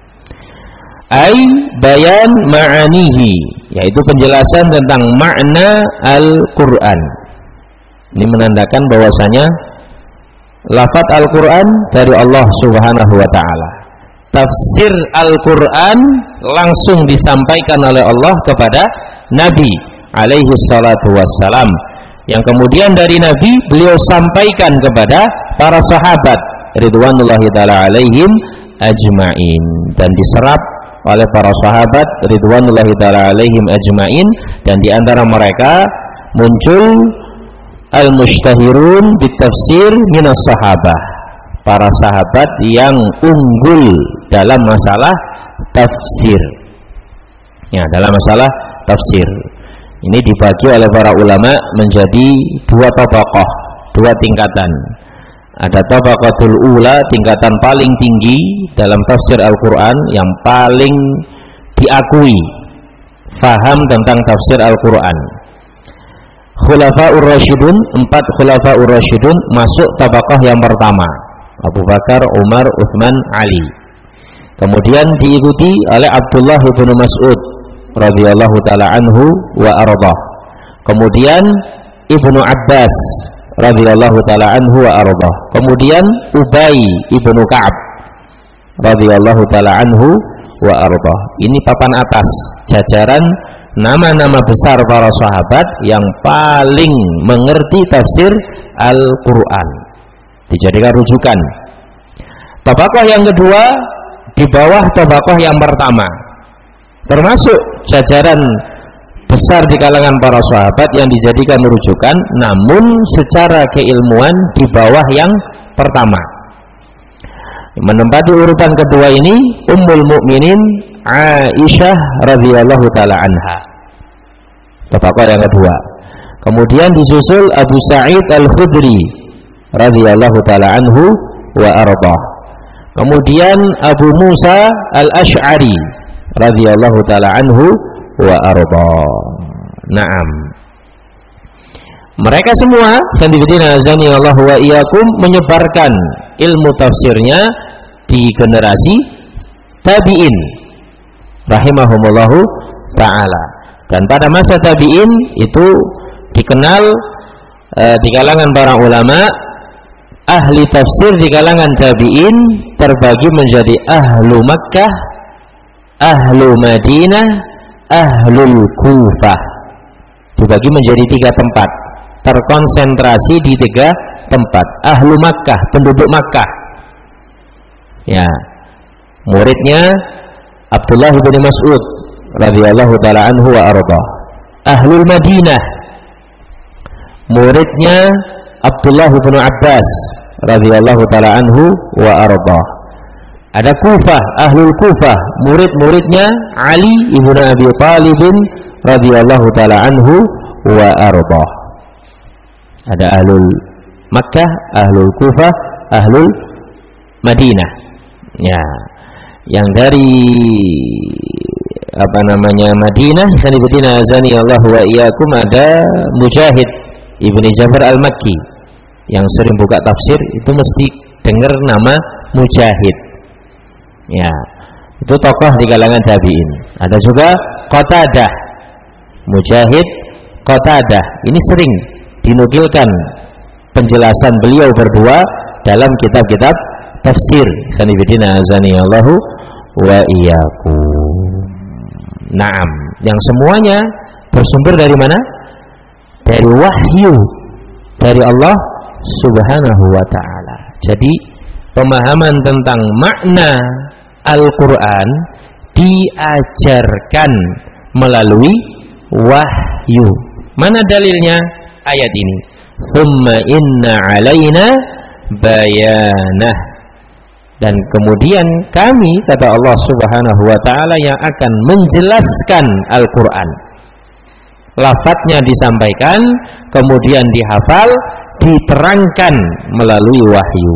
Ai bayan ma'anihi, yaitu penjelasan tentang makna Al-Qur'an. Ini menandakan bahwasanya lafaz Al-Qur'an dari Allah Subhanahu wa taala. Tafsir Al-Quran langsung disampaikan oleh Allah kepada Nabi alaihi salatu wassalam, yang kemudian dari Nabi beliau sampaikan kepada para sahabat ridwanullahi ta'ala alaihim ajma'in, dan diserap oleh para sahabat ridwanullahi ta'ala alaihim ajma'in. Dan diantara mereka muncul al-mushtahirun bitafsir minas sahabah, para sahabat yang unggul dalam masalah tafsir. Ya, dalam masalah tafsir ini dibagi oleh para ulama menjadi dua tabaqah, dua tingkatan. Ada tabaqatul ula, tingkatan paling tinggi dalam tafsir Al-Quran, yang paling diakui faham tentang tafsir Al-Quran. Khulafaur Rasyidun, empat Khulafaur Rasyidun masuk tabaqah yang pertama, Abu Bakar, Umar, Uthman, Ali. Kemudian diikuti oleh Abdullah bin Mas'ud radhiyallahu taala anhu wa ardhah. Kemudian Ibnu Abbas radhiyallahu taala anhu wa ardhah. Kemudian Ubay ibnu Ka'ab radhiyallahu taala anhu wa ardhah. Ini papan atas jajaran nama-nama besar para sahabat yang paling mengerti tafsir Al-Qur'an, dijadikan rujukan. Tabaqah yang kedua di bawah tabaqah yang pertama, termasuk jajaran besar di kalangan para sahabat yang dijadikan rujukan, namun secara keilmuan di bawah yang pertama, Menempati urutan kedua ini Ummul Mukminin Aisyah radhiyallahu taala anha. Tokoh yang kedua. Kemudian disusul Abu Sa'id Al-Khudri radhiyallahu taala anhu wa ardhah. Kemudian Abu Musa Al-Asy'ari radhiyallahu taala anhu wa ardhah. Naam. Mereka semua sanadina azani Allah wa iyyakum menyebarkan ilmu tafsirnya di generasi tabi'in rahimahumullahu taala. Dan pada masa tabi'in itu dikenal e, di kalangan para ulama, ahli tafsir di kalangan tabi'in terbagi menjadi ahlu Makkah, ahlu Madinah, ahlul Kufah. Dibagi menjadi tiga tempat, terkonsentrasi di tiga tempat. Ahlu Makkah, penduduk Makkah, ya, muridnya Abdullah bin Mas'ud radhiyallahu taala anhu wa ardhah. Ahlul Madinah, muridnya Abdullah bin Abbas radhiyallahu taala anhu wa ardhah. Ada Kufah, ahlul Kufah, murid-muridnya Ali ibn Abi Thalib radhiyallahu taala anhu wa ardhah. Ada ahlul Makkah, ahlul Kufah, ahlul Madinah. Ya, yang dari apa namanya Madinah, sanibidina azani Allah wa iyyakum, ada Mujahid ibni Jabir al-Makki. Yang sering buka tafsir itu mesti dengar nama Mujahid. Ya, itu tokoh di kalangan tabi'in. Ada juga Qatadah, Mujahid Qatadah. Ini sering dinukilkan penjelasan beliau berdua dalam kitab-kitab tafsir. Sanibidina azani Allahu wa iyyakum. Naam, yang semuanya bersumber dari mana? Dari wahyu dari Allah Subhanahu wa ta'ala. Jadi pemahaman tentang makna Al-Quran diajarkan melalui wahyu. Mana dalilnya? Ayat ini, thumma inna alaina bayanah. Dan kemudian kami, kata Allah Subhanahu wa ta'ala, yang akan menjelaskan Al-Quran. Lafadznya disampaikan, kemudian dihafal, diterangkan melalui wahyu.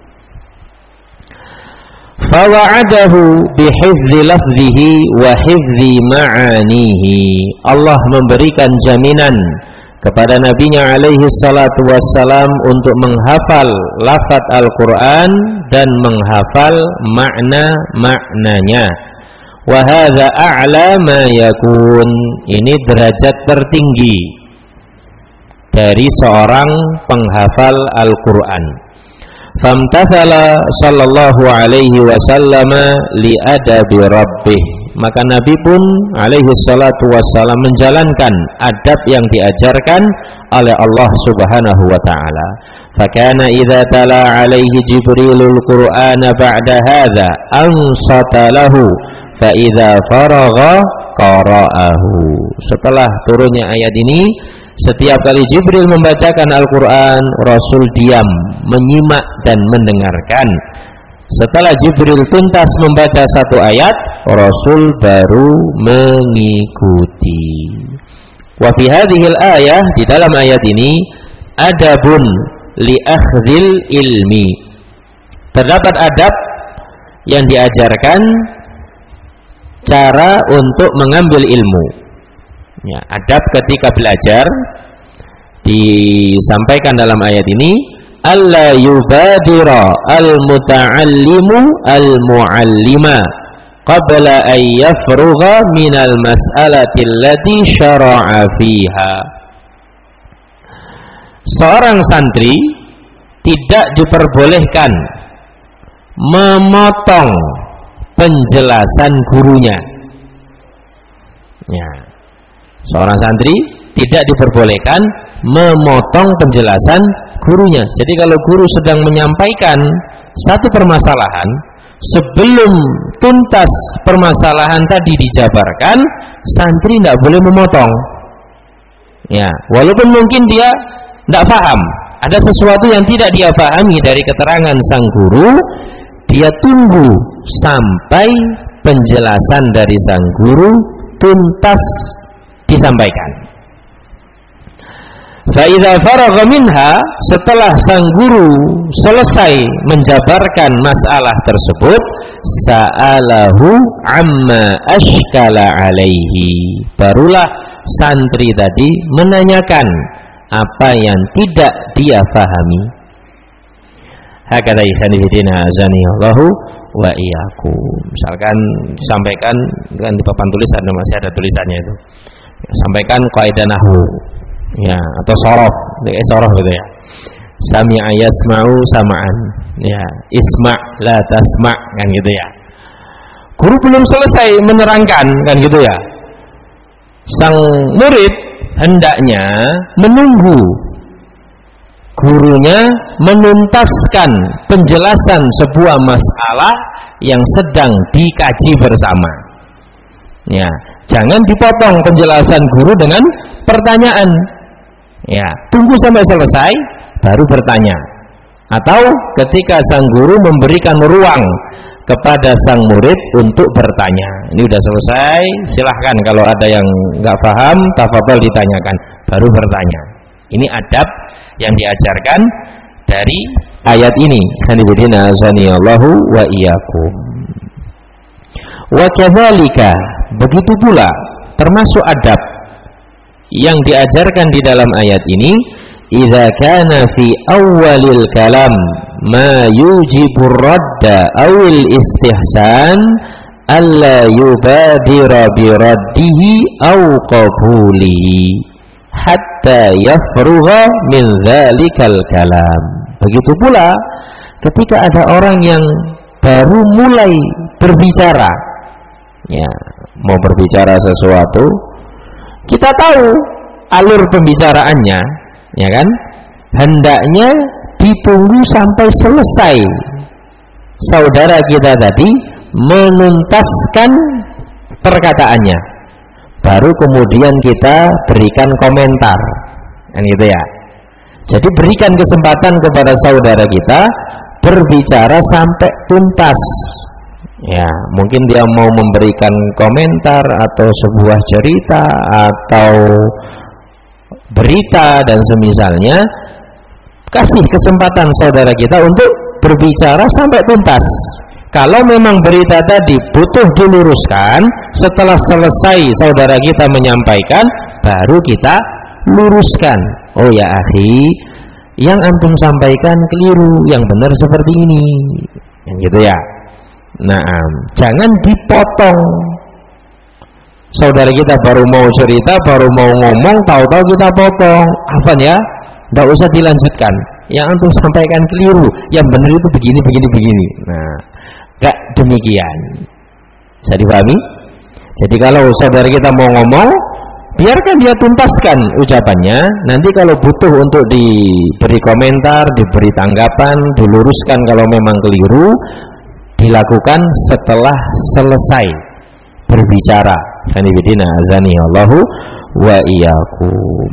Fawa'adahu bihifzi lafzihi wa hifzi ma'anihi. Allah memberikan jaminan kepada nabinya alaihi salatu wassalam untuk menghafal lafaz Al-Quran dan menghafal makna-maknanya. Wa hadza a'la ma yakun. Ini derajat tertinggi dari seorang penghafal Al-Quran. Famtathala sallallahu alaihi wasallam li adabi rabbih. Maka Nabi pun alaihi salatu wassalam menjalankan adab yang diajarkan oleh Allah Subhanahu wa ta'ala. Fakana idza tala alaihi Jibrilul Qur'ana ba'da hadza ansata lahu fa idza faragha qara'ahu. Setelah turunnya ayat ini, setiap kali Jibril membacakan Al-Quran, Rasul diam, menyimak dan mendengarkan. Setelah Jibril tuntas membaca satu ayat, Rasul baru mengikuti. Wa fi hadhil ayah, di dalam ayat ini, adabun li akhdhil ilmi. Terdapat adab yang diajarkan cara untuk mengambil ilmu. Ya, adab ketika belajar disampaikan dalam ayat ini, alla yubadira al-muta'allimu al-mu'allima qabla an yafrugha minal mas'alati allati syara'a fiha. Seorang santri tidak diperbolehkan memotong penjelasan gurunya. Ya. Seorang santri tidak diperbolehkan memotong penjelasan gurunya. Jadi kalau guru sedang menyampaikan satu permasalahan, sebelum tuntas permasalahan tadi dijabarkan, santri tidak boleh memotong. Ya, walaupun mungkin dia tidak paham, ada sesuatu yang tidak dia pahami dari keterangan sang guru, dia tunggu sampai penjelasan dari sang guru tuntas disampaikan. Fa'idha faragha minha, setelah sang guru selesai menjabarkan masalah tersebut, sa'alahu amma ashkala alaihi, barulah santri tadi menanyakan apa yang tidak dia fahami. Hakadha ikhwanifidina azanillahu wa iyyakum. Misalkan sampaikan kan di papan tulisan masih ada tulisannya itu. Sampaikan kaidah nahwu. Ya, atau sorof, kayak sorof gitu ya. Sami'a yasma'u sama'an. Ya, isma' la tasma' kan gitu ya. Guru belum selesai menerangkan kan gitu ya. Sang murid hendaknya menunggu gurunya menuntaskan penjelasan sebuah masalah yang sedang dikaji bersama. Ya, jangan dipotong penjelasan guru dengan pertanyaan. Ya, tunggu sampai selesai baru bertanya. Atau ketika sang guru memberikan ruang kepada sang murid untuk bertanya. Ini udah selesai, silahkan kalau ada yang nggak paham, tafadhol ditanyakan, baru bertanya. Ini adab yang diajarkan dari ayat ini. Hanibudina azanillahu wa iyyakum. Wa kadzalika, begitu pula termasuk adab yang diajarkan di dalam ayat ini, idza kana fi awwalil kalam ma yujibur radda awil istihsan alla yubadira bi raddihi aw qabulihi hatta yafrugha min dzalikal kalam. Begitu pula ketika ada orang yang baru mulai berbicara, ya, mau berbicara sesuatu, kita tahu alur pembicaraannya, ya kan? Hendaknya ditunggu sampai selesai saudara kita tadi menuntaskan perkataannya, baru kemudian kita berikan komentar, kan gitu ya. Jadi berikan kesempatan kepada saudara kita berbicara sampai tuntas. Ya, mungkin dia mau memberikan komentar atau sebuah cerita atau berita dan semisalnya, kasih kesempatan saudara kita untuk berbicara sampai tuntas. Kalau memang berita tadi butuh diluruskan, setelah selesai saudara kita menyampaikan, baru kita luruskan. Oh ya akhi, yang antum sampaikan keliru, yang benar seperti ini, yang gitu ya. Nah, jangan dipotong. Saudara kita baru mau cerita, baru mau ngomong, tahu-tahu kita potong. Apa ya? Tidak usah dilanjutkan. Yang antum sampaikan keliru, yang benar itu begini, begini, begini. Nah, gak demikian. Bisa dipahami? Jadi kalau saudara kita mau ngomong, biarkan dia tuntaskan ucapannya. Nanti kalau butuh untuk diberi komentar, diberi tanggapan, diluruskan kalau memang keliru, dilakukan setelah selesai berbicara. Hanibidina azani Allahu wa iyyakum.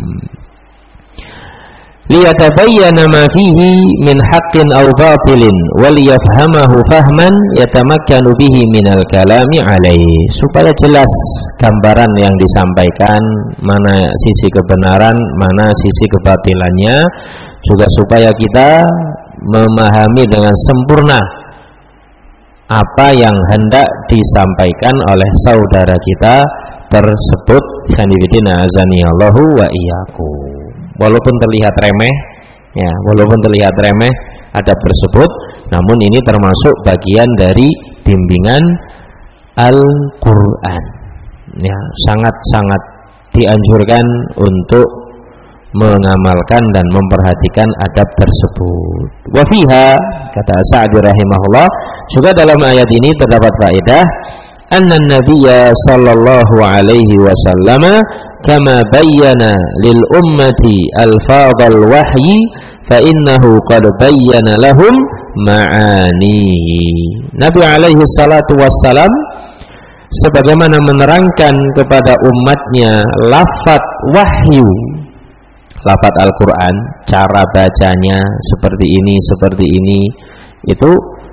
Liyatabayyana ma fihi min haqqin aw batilin wa liyafhamahu fahman yatamakkanu bihi minal kalami alaihi, supaya jelas gambaran yang disampaikan, mana sisi kebenaran, mana sisi kebatilannya, juga supaya kita memahami dengan sempurna apa yang hendak disampaikan oleh saudara kita tersebut. Hanifidina azani Allahu wa iyyakum. Walaupun terlihat remeh, ya, walaupun terlihat remeh adab tersebut, namun ini termasuk bagian dari bimbingan Al-Quran. Ya, sangat-sangat dianjurkan untuk mengamalkan dan memperhatikan adab tersebut. Wa fiha, kata Sa'di rahimahullah, juga dalam ayat ini terdapat faedah anna nabiyya sallallahu alaihi wasallam kama bayyana lil ummati al-fadhal wahyi fa innahu qad bayyana lahum ma'anihi. Nabi alaihi salatu wassalam sebagaimana menerangkan kepada umatnya lafaz wahyu, lafaz Al-Quran, cara bacanya seperti ini, seperti ini, itu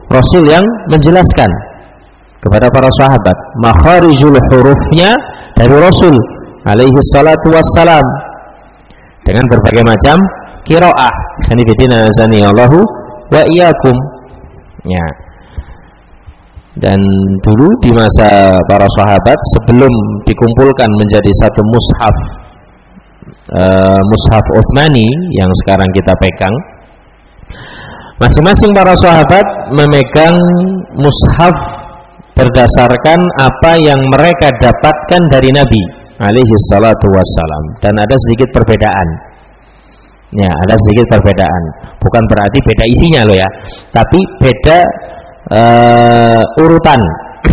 Rasul yang menjelaskan kepada para sahabat makharijul hurufnya dari Rasul alaihi salatu wassalam dengan berbagai macam qiraah. Sanifidina azani Allahu wa iyyakum. Ya. Dan dulu di masa para sahabat sebelum dikumpulkan menjadi satu mushaf uh, mushaf Utsmani yang sekarang kita pegang, masing-masing para sahabat memegang mushaf berdasarkan apa yang mereka dapatkan dari Nabi alaihi salatu wassalam, dan ada sedikit perbedaan. Ya, ada sedikit perbedaan. Bukan berarti beda isinya loh ya, tapi beda uh, urutan.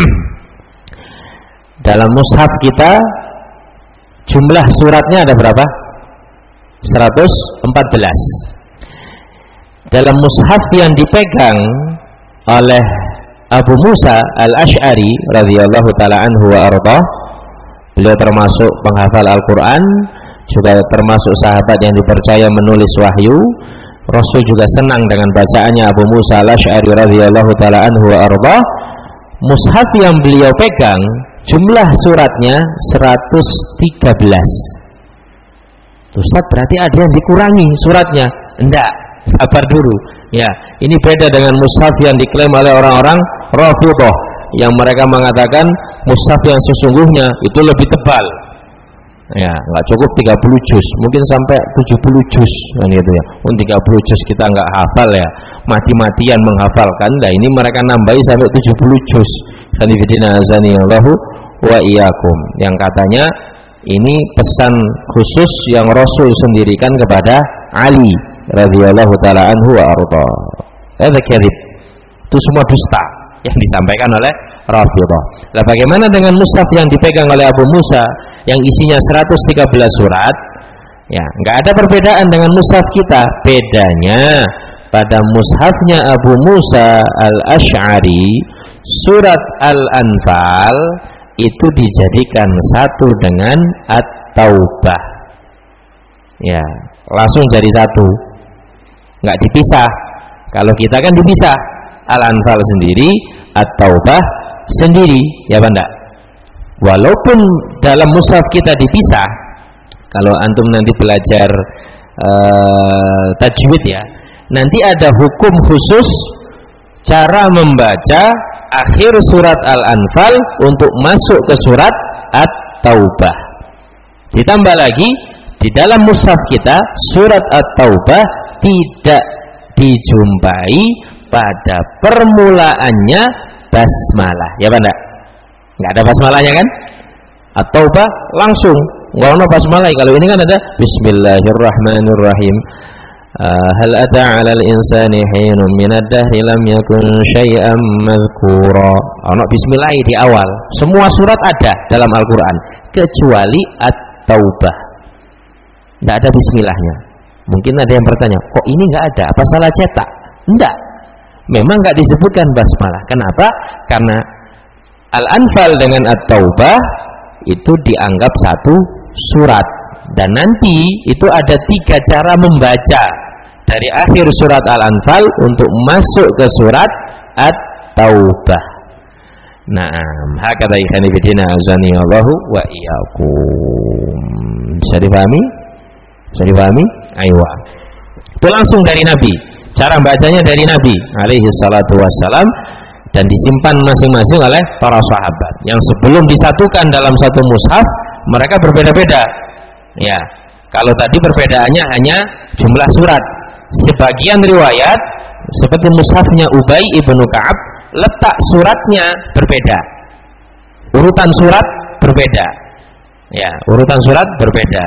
Dalam mushaf kita jumlah suratnya ada berapa? seratus empat belas. Dalam mushaf yang dipegang oleh Abu Musa al-Ash'ari radhiyallahu ta'ala anhu wa ardah, beliau termasuk penghafal Al-Quran, juga termasuk sahabat yang dipercaya menulis wahyu. Rasul juga senang dengan bacaannya Abu Musa al-Ash'ari radhiyallahu ta'ala anhu wa ardah. Mushaf yang beliau pegang jumlah suratnya seratus tiga belas. Ustaz, berarti ada yang dikurangi suratnya? Enggak, sabar dulu. Ya, ini beda dengan mushaf yang diklaim oleh orang-orang Rafidhah yang mereka mengatakan mushaf yang sesungguhnya itu lebih tebal. Ya, nggak cukup tiga puluh juz, mungkin sampai tujuh puluh juz kan gitu ya. Un tiga puluh juz kita nggak hafal ya, mati-matian menghafalkan. Nah, ini mereka nambahi sampai tujuh puluh juz. Sanifidina azani Allahu wa iyyakum. Yang katanya ini pesan khusus yang Rasul sendirikan kepada Ali radhiyallahu ta'ala anhu wa arda. Itu kadzib. Itu semua dusta yang disampaikan oleh Rafidhah. Lah bagaimana dengan mushaf yang dipegang oleh Abu Musa yang isinya seratus tiga belas surat? Ya, enggak ada perbedaan dengan mushaf kita. Bedanya pada mushafnya Abu Musa al-Ash'ari, surat Al-Anfal itu dijadikan satu dengan At-Taubah. Ya, langsung jadi satu. Enggak dipisah. Kalau kita kan dipisah, Al-Anfal sendiri, At-Taubah sendiri, ya Pak enggak? Walaupun dalam mushaf kita dipisah, kalau antum nanti belajar uh, tajwid ya, nanti ada hukum khusus cara membaca akhir surat Al-Anfal untuk masuk ke surat At-Taubah. Ditambah lagi, di dalam mushaf kita surat At-Taubah tidak dijumpai pada permulaannya basmalah, ya Pak enggak? Enggak ada basmalahnya kan? At-Taubah langsung enggak ada basmalah. Kalau ini kan ada Bismillahirrahmanirrahim. Uh, hal ata 'alal insani hinun minad dahri lam yakun syai'an madhkura. Ono bismillah di awal. Semua surat ada dalam Al-Qur'an kecuali At-Taubah. Enggak ada bismillahnya. Mungkin ada yang bertanya, kok ini enggak ada? Apa salah cetak? Enggak. Memang enggak disebutkan basmalah. Kenapa? Karena Al-Anfal dengan At-Taubah itu dianggap satu surat, dan nanti itu ada tiga cara membaca dari akhir surat Al-Anfal untuk masuk ke surat At-Taubah. Naam, hakadha ikhwani fillah azani Allahu wa iyyakum. Bisa dipahami? Bisa dipahami? Aywa. Itu langsung dari Nabi. Cara bacanya dari Nabi alaihi salatu wassalam, dan disimpan masing-masing oleh para sahabat. Yang sebelum disatukan dalam satu mushaf, mereka berbeda-beda. Ya, kalau tadi perbedaannya hanya jumlah surat. Sebagian riwayat seperti mushafnya Ubay ibnu Ka'ab, letak suratnya berbeda, urutan surat berbeda. Ya, urutan surat berbeda.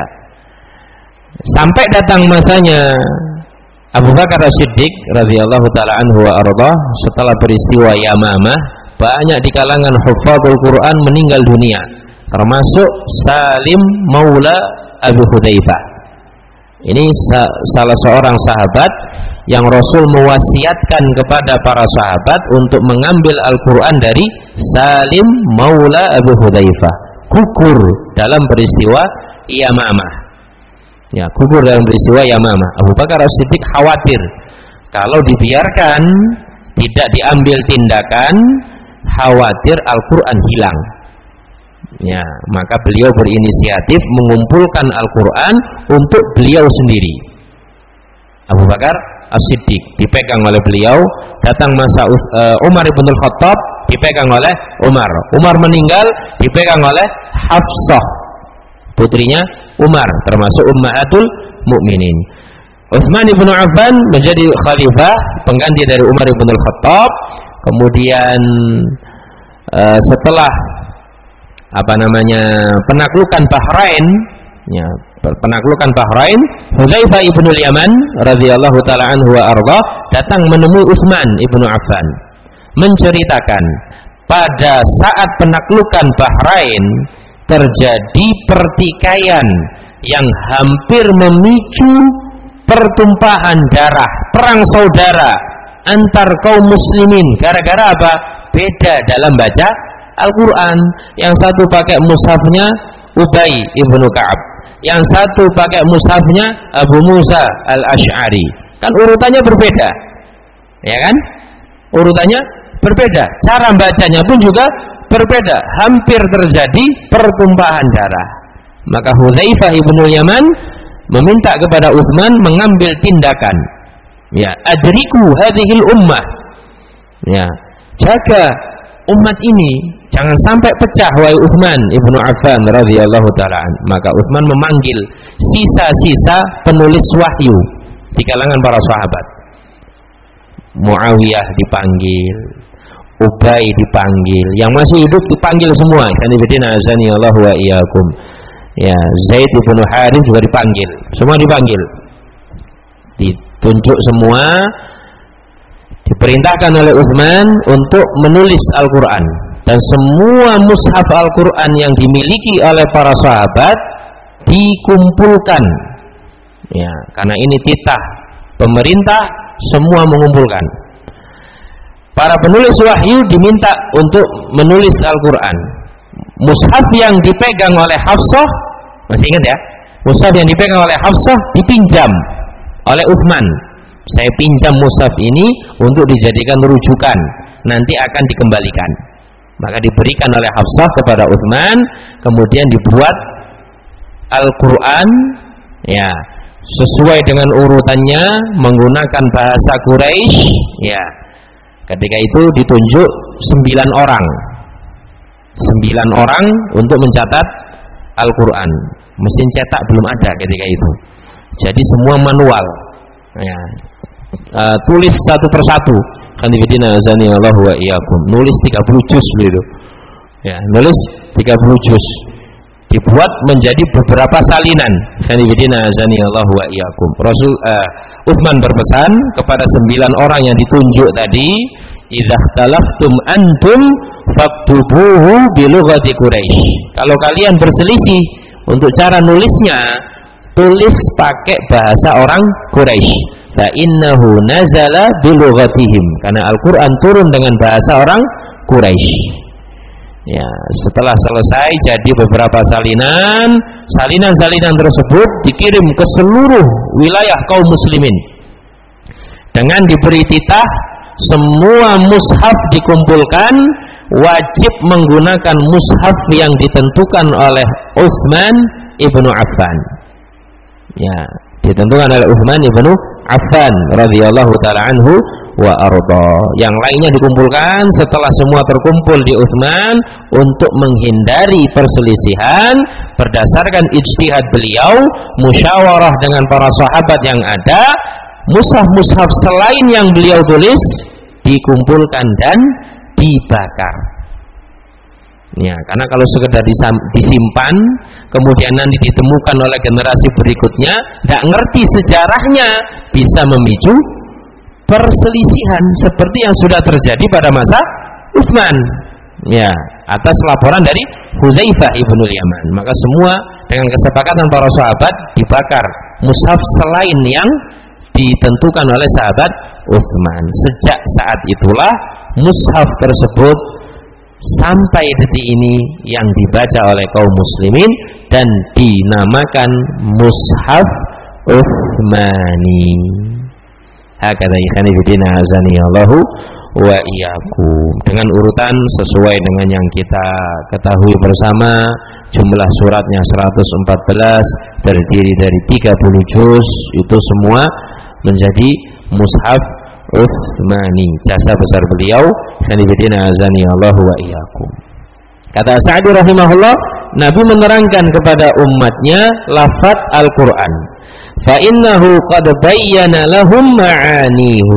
Sampai datang masanya Abu Bakar As-Siddiq radhiyallahu ta'ala anhu wa ardah, setelah peristiwa Yamamah, banyak di kalangan hufadzul Quran meninggal dunia, termasuk Salim Maula Abu Hudzaifah. Ini sa salah seorang sahabat yang Rasul mewasiatkan kepada para sahabat untuk mengambil Al-Quran dari Salim Maula Abu Hudzaifah. Gugur dalam peristiwa Yamamah. Ya, gugur dalam peristiwa Yamamah. Abu Bakar As-Siddiq khawatir kalau dibiarkan tidak diambil tindakan, khawatir Al-Quran hilang. Ya, maka beliau berinisiatif mengumpulkan Al-Quran untuk beliau sendiri. Abu Bakar As-Siddiq dipegang oleh beliau, datang masa uh, Umar ibn al-Khattab dipegang oleh Umar. Umar meninggal dipegang oleh Hafsah, putrinya Umar, termasuk ummahatul mukminin. Utsman ibn Affan menjadi khalifah pengganti dari Umar ibn al-Khattab. Kemudian uh, setelah apa namanya penaklukan Bahrain, ya, penaklukan Bahrain, Hudzaifah ibn al-Yaman radhiyallahu taala anhu wa arda datang menemui Utsman ibn Affan, menceritakan pada saat penaklukan Bahrain terjadi pertikaian yang hampir memicu pertumpahan darah, perang saudara antar kaum muslimin. Gara-gara apa? Beda dalam baca Al-Quran. Yang satu pakai mushafnya Ubay ibnu Ka'ab, yang satu pakai mushafnya Abu Musa al-Ash'ari. Kan urutannya berbeda, ya kan? Urutannya berbeda, cara bacanya pun juga berbeda. Hampir terjadi pertumpahan darah. Maka Hudzaifah ibnu Yaman meminta kepada Utsman mengambil tindakan. Ya, adriku hadhil ummah. Ya, jaga umat ini jangan sampai pecah wahai Utsman ibnu Affan radhiyallahu taala an. Maka Utsman memanggil sisa-sisa penulis wahyu di kalangan para sahabat. Muawiyah dipanggil, Ubay dipanggil, yang masih hidup dipanggil semua. Kanibidina azani Allah wa iyyakum. Ya, Zaid ibn Harith juga dipanggil, semua dipanggil, ditunjuk semua, diperintahkan oleh Utsman untuk menulis Al-Quran. Dan semua mushaf Al-Quran yang dimiliki oleh para sahabat dikumpulkan. Ya, karena ini titah pemerintah, semua mengumpulkan. Para penulis wahyu diminta untuk menulis Al-Quran. Mushaf yang dipegang oleh Hafsah, masih ingat ya? Mushaf yang dipegang oleh Hafsah dipinjam oleh Utsman. Saya pinjam mushaf ini untuk dijadikan rujukan, nanti akan dikembalikan. Maka diberikan oleh Hafsah kepada Utsman, kemudian dibuat Al-Quran, ya, sesuai dengan urutannya menggunakan bahasa Quraisy. Ya, ketika itu ditunjuk sembilan orang. Sembilan orang untuk mencatat Al-Quran. Mesin cetak belum ada ketika itu, jadi semua manual. Ya, uh, tulis satu persatu. Kanibidina azani Allah wa iyyakum. Nulis tiga puluh juz gitu. Ya, nulis tiga puluh juz. Dibuat menjadi beberapa salinan. Kanibidina azani Allah wa iyyakum. Rasul uh, Utsman berpesan kepada sembilan orang yang ditunjuk tadi, idza talaftum antum faktubuhu bilughati Quraisy. Kalau kalian berselisih untuk cara nulisnya, tulis pakai bahasa orang Quraisy. Fa innahu nazala bilughatihim, karena Al-Qur'an turun dengan bahasa orang Quraisy. Ya, setelah selesai jadi beberapa salinan, salinan-salinan tersebut dikirim ke seluruh wilayah kaum muslimin. Dengan diberi titah, semua mushaf dikumpulkan, wajib menggunakan mushaf yang ditentukan oleh Utsman ibnu Affan. Ya, ditentukan oleh Utsman ibnu Affan radhiyallahu taala anhu wa arda. Yang lainnya dikumpulkan setelah semua terkumpul di Utsman untuk menghindari perselisihan berdasarkan ijtihad beliau, musyawarah dengan para sahabat yang ada. Mushaf-mushaf selain yang beliau tulis dikumpulkan dan dibakar. Ya, karena kalau sekedar disimpan kemudian nanti ditemukan oleh generasi berikutnya, tidak ngerti sejarahnya, bisa memicu perselisihan seperti yang sudah terjadi pada masa Utsman. Ya, atas laporan dari Hudzaifah ibnu Yaman, maka semua dengan kesepakatan para sahabat dibakar mushaf selain yang ditentukan oleh sahabat Utsman. Sejak saat itulah mushaf tersebut sampai detik ini yang dibaca oleh kaum muslimin dan dinamakan mushaf Utsmani. Hakadha ikhwani fillah azani Allahu wa iyyakum, dengan urutan sesuai dengan yang kita ketahui bersama. Jumlah suratnya seratus empat belas, terdiri dari tiga puluh juz. Itu semua menjadi mushaf Utsmani, jasa besar beliau. Khanifidina azani Allah wa iyyakum. Kata Sa'di rahimahullah, Nabi menerangkan kepada umatnya lafaz Al-Quran, fa innahu qad bayyana lahum ma'anihi.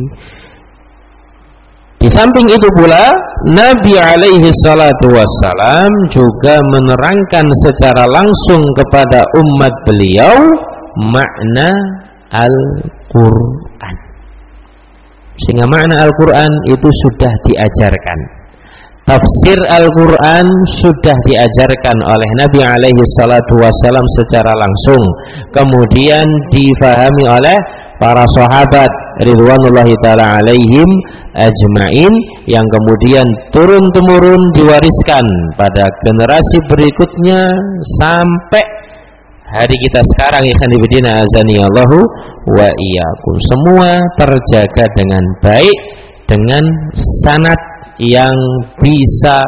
Di samping itu pula Nabi alaihi salatu wassalam juga menerangkan secara langsung kepada umat beliau makna Al-Quran, sehingga makna Al-Quran itu sudah diajarkan. Tafsir Al-Quran sudah diajarkan oleh Nabi alaihi salatu wassalam secara langsung, kemudian difahami oleh para sahabat ridwanullahi ta'ala alaihim ajma'in, yang kemudian turun-temurun diwariskan pada generasi berikutnya sampai hari kita sekarang. Ikhwan fillah azani Allahu wa iyyakum, semua terjaga dengan baik dengan sanad yang bisa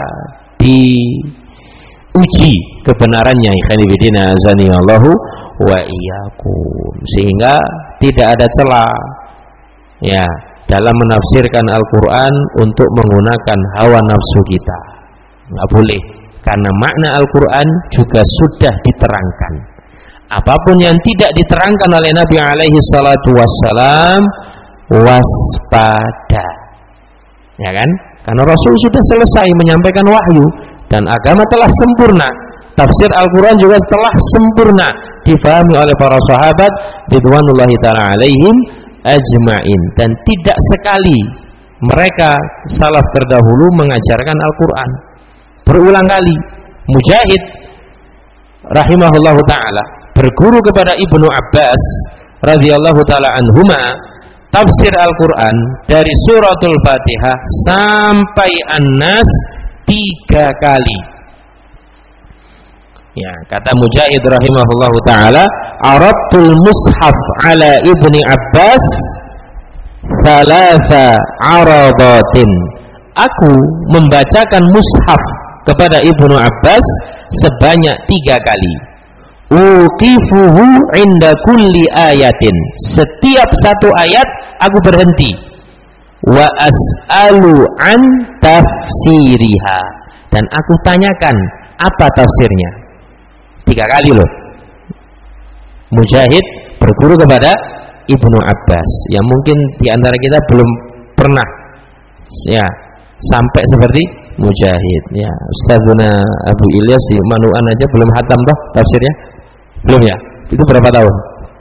diuji kebenarannya. Ikhwan fillah azani Allahu wa iyyakum, sehingga tidak ada celah ya dalam menafsirkan Al-Quran untuk menggunakan hawa nafsu kita. Nggak boleh, karena makna Al-Quran juga sudah diterangkan. Apapun yang tidak diterangkan oleh Nabi alaihi salatu wassalam, waspada, ya kan? Karena Rasul sudah selesai menyampaikan wahyu dan agama telah sempurna. Tafsir Al-Quran juga telah sempurna difahami oleh para sahabat ridwanullahi ta'ala alaihim ajma'in, dan tidak sekali mereka salaf terdahulu mengajarkan Al-Quran. Berulang kali Mujahid rahimahullahu ta'ala berguru kepada Ibnu Abbas radhiyallahu ta'ala anhuma tafsir Al-Quran dari suratul Fatihah sampai An-Nas tiga kali. Ya, kata Mujahid rahimahullahu ta'ala, aradtul mushaf ala Ibni Abbas thalatha aradatin, aku membacakan mushaf kepada Ibnu Abbas sebanyak tiga kali. Uqifuhu inda kulli ayatin, setiap satu ayat aku berhenti. Wa as'alu an tafsiriha, dan aku tanyakan apa tafsirnya. Tiga kali loh Mujahid berguru kepada Ibnu Abbas, yang mungkin diantara kita belum pernah ya sampai seperti Mujahid. Ya, Ustazuna Abu Ilyas di Manuan aja belum hatam toh tafsirnya, belum ya? Itu berapa tahun?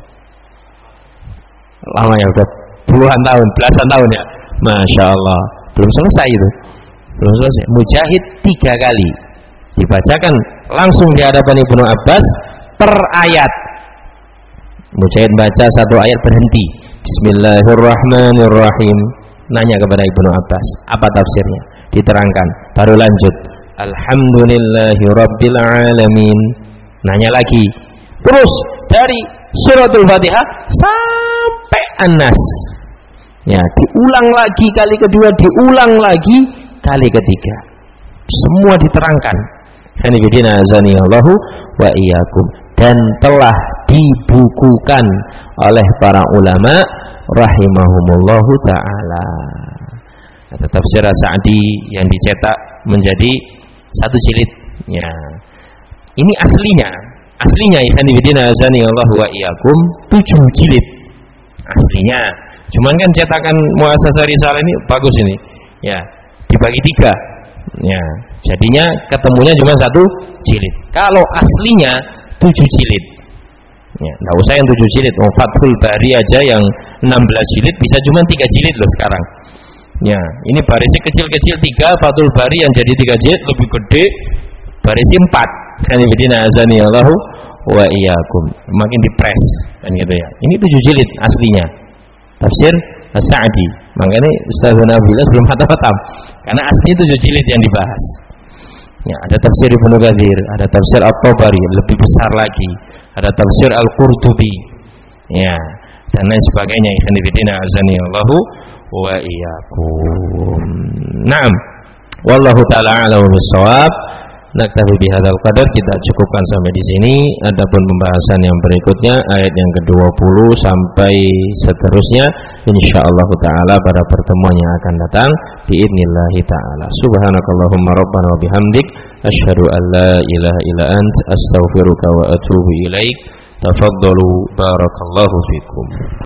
Lama ya, udah puluhan tahun, belasan tahun ya. Masya Allah, belum selesai itu, belum selesai. Mujahid tiga kali dibacakan langsung di hadapan Ibnu Abbas per ayat. Mujahid baca satu ayat berhenti, Bismillahirrahmanirrahim, nanya kepada Ibnu Abbas apa tafsirnya, diterangkan, baru lanjut Alhamdulillahi Rabbil Alamin, nanya lagi, terus dari suratul Fatihah sampai An-Nas ya, diulang lagi kali kedua, diulang lagi kali ketiga, semua diterangkan. Khanifidina azani Allahu wa iyyakum, dan telah dibukukan oleh para ulama rahimahumullahu ta'ala. Ada tafsir Sa'di yang dicetak menjadi satu jilid ya. Ini aslinya aslinya Khanifidina azani Allahu wa iyyakum tujuh jilid aslinya, cuman kan cetakan Muassasah Risalah ini bagus ini ya, dibagi tiga ya, jadinya ketemunya cuma satu jilid. Kalau aslinya tujuh jilid ya, nggak usah yang tujuh jilid. oh, Fathul Bari aja yang enam belas jilid bisa cuma tiga jilid loh sekarang ya. Ini barisnya kecil-kecil tiga, Fathul Bari yang jadi tiga jilid lebih gede barisnya empat. Khanifidina azani Allahu wa iyyakum, makin dipres kan gitu ya. Ini tujuh jilid aslinya tafsir As-Sa'di, makanya Ustaz Nabilas belum hatam-hatam karena aslinya tujuh jilid yang dibahas ya. Ada tafsir Ibnu Katsir, ada tafsir At-Tabari lebih besar lagi, ada tafsir Al-Qurtubi ya, dan lain sebagainya. Khanifidina azani Allahu wa iyyakum. Naam. Wallahu taala a'lamu bissawab. Naktafi bihadzal qadar, kita cukupkan sampai di sini. Adapun pembahasan yang berikutnya ayat yang kedua puluh sampai seterusnya insyaallah taala pada pertemuan yang akan datang biidznillah taala. Subhanakallahumma rabbana wa bihamdik asyhadu an la ilaha illa ant astaghfiruka wa atubu ilaik. Tafaddalu barakallahu fikum.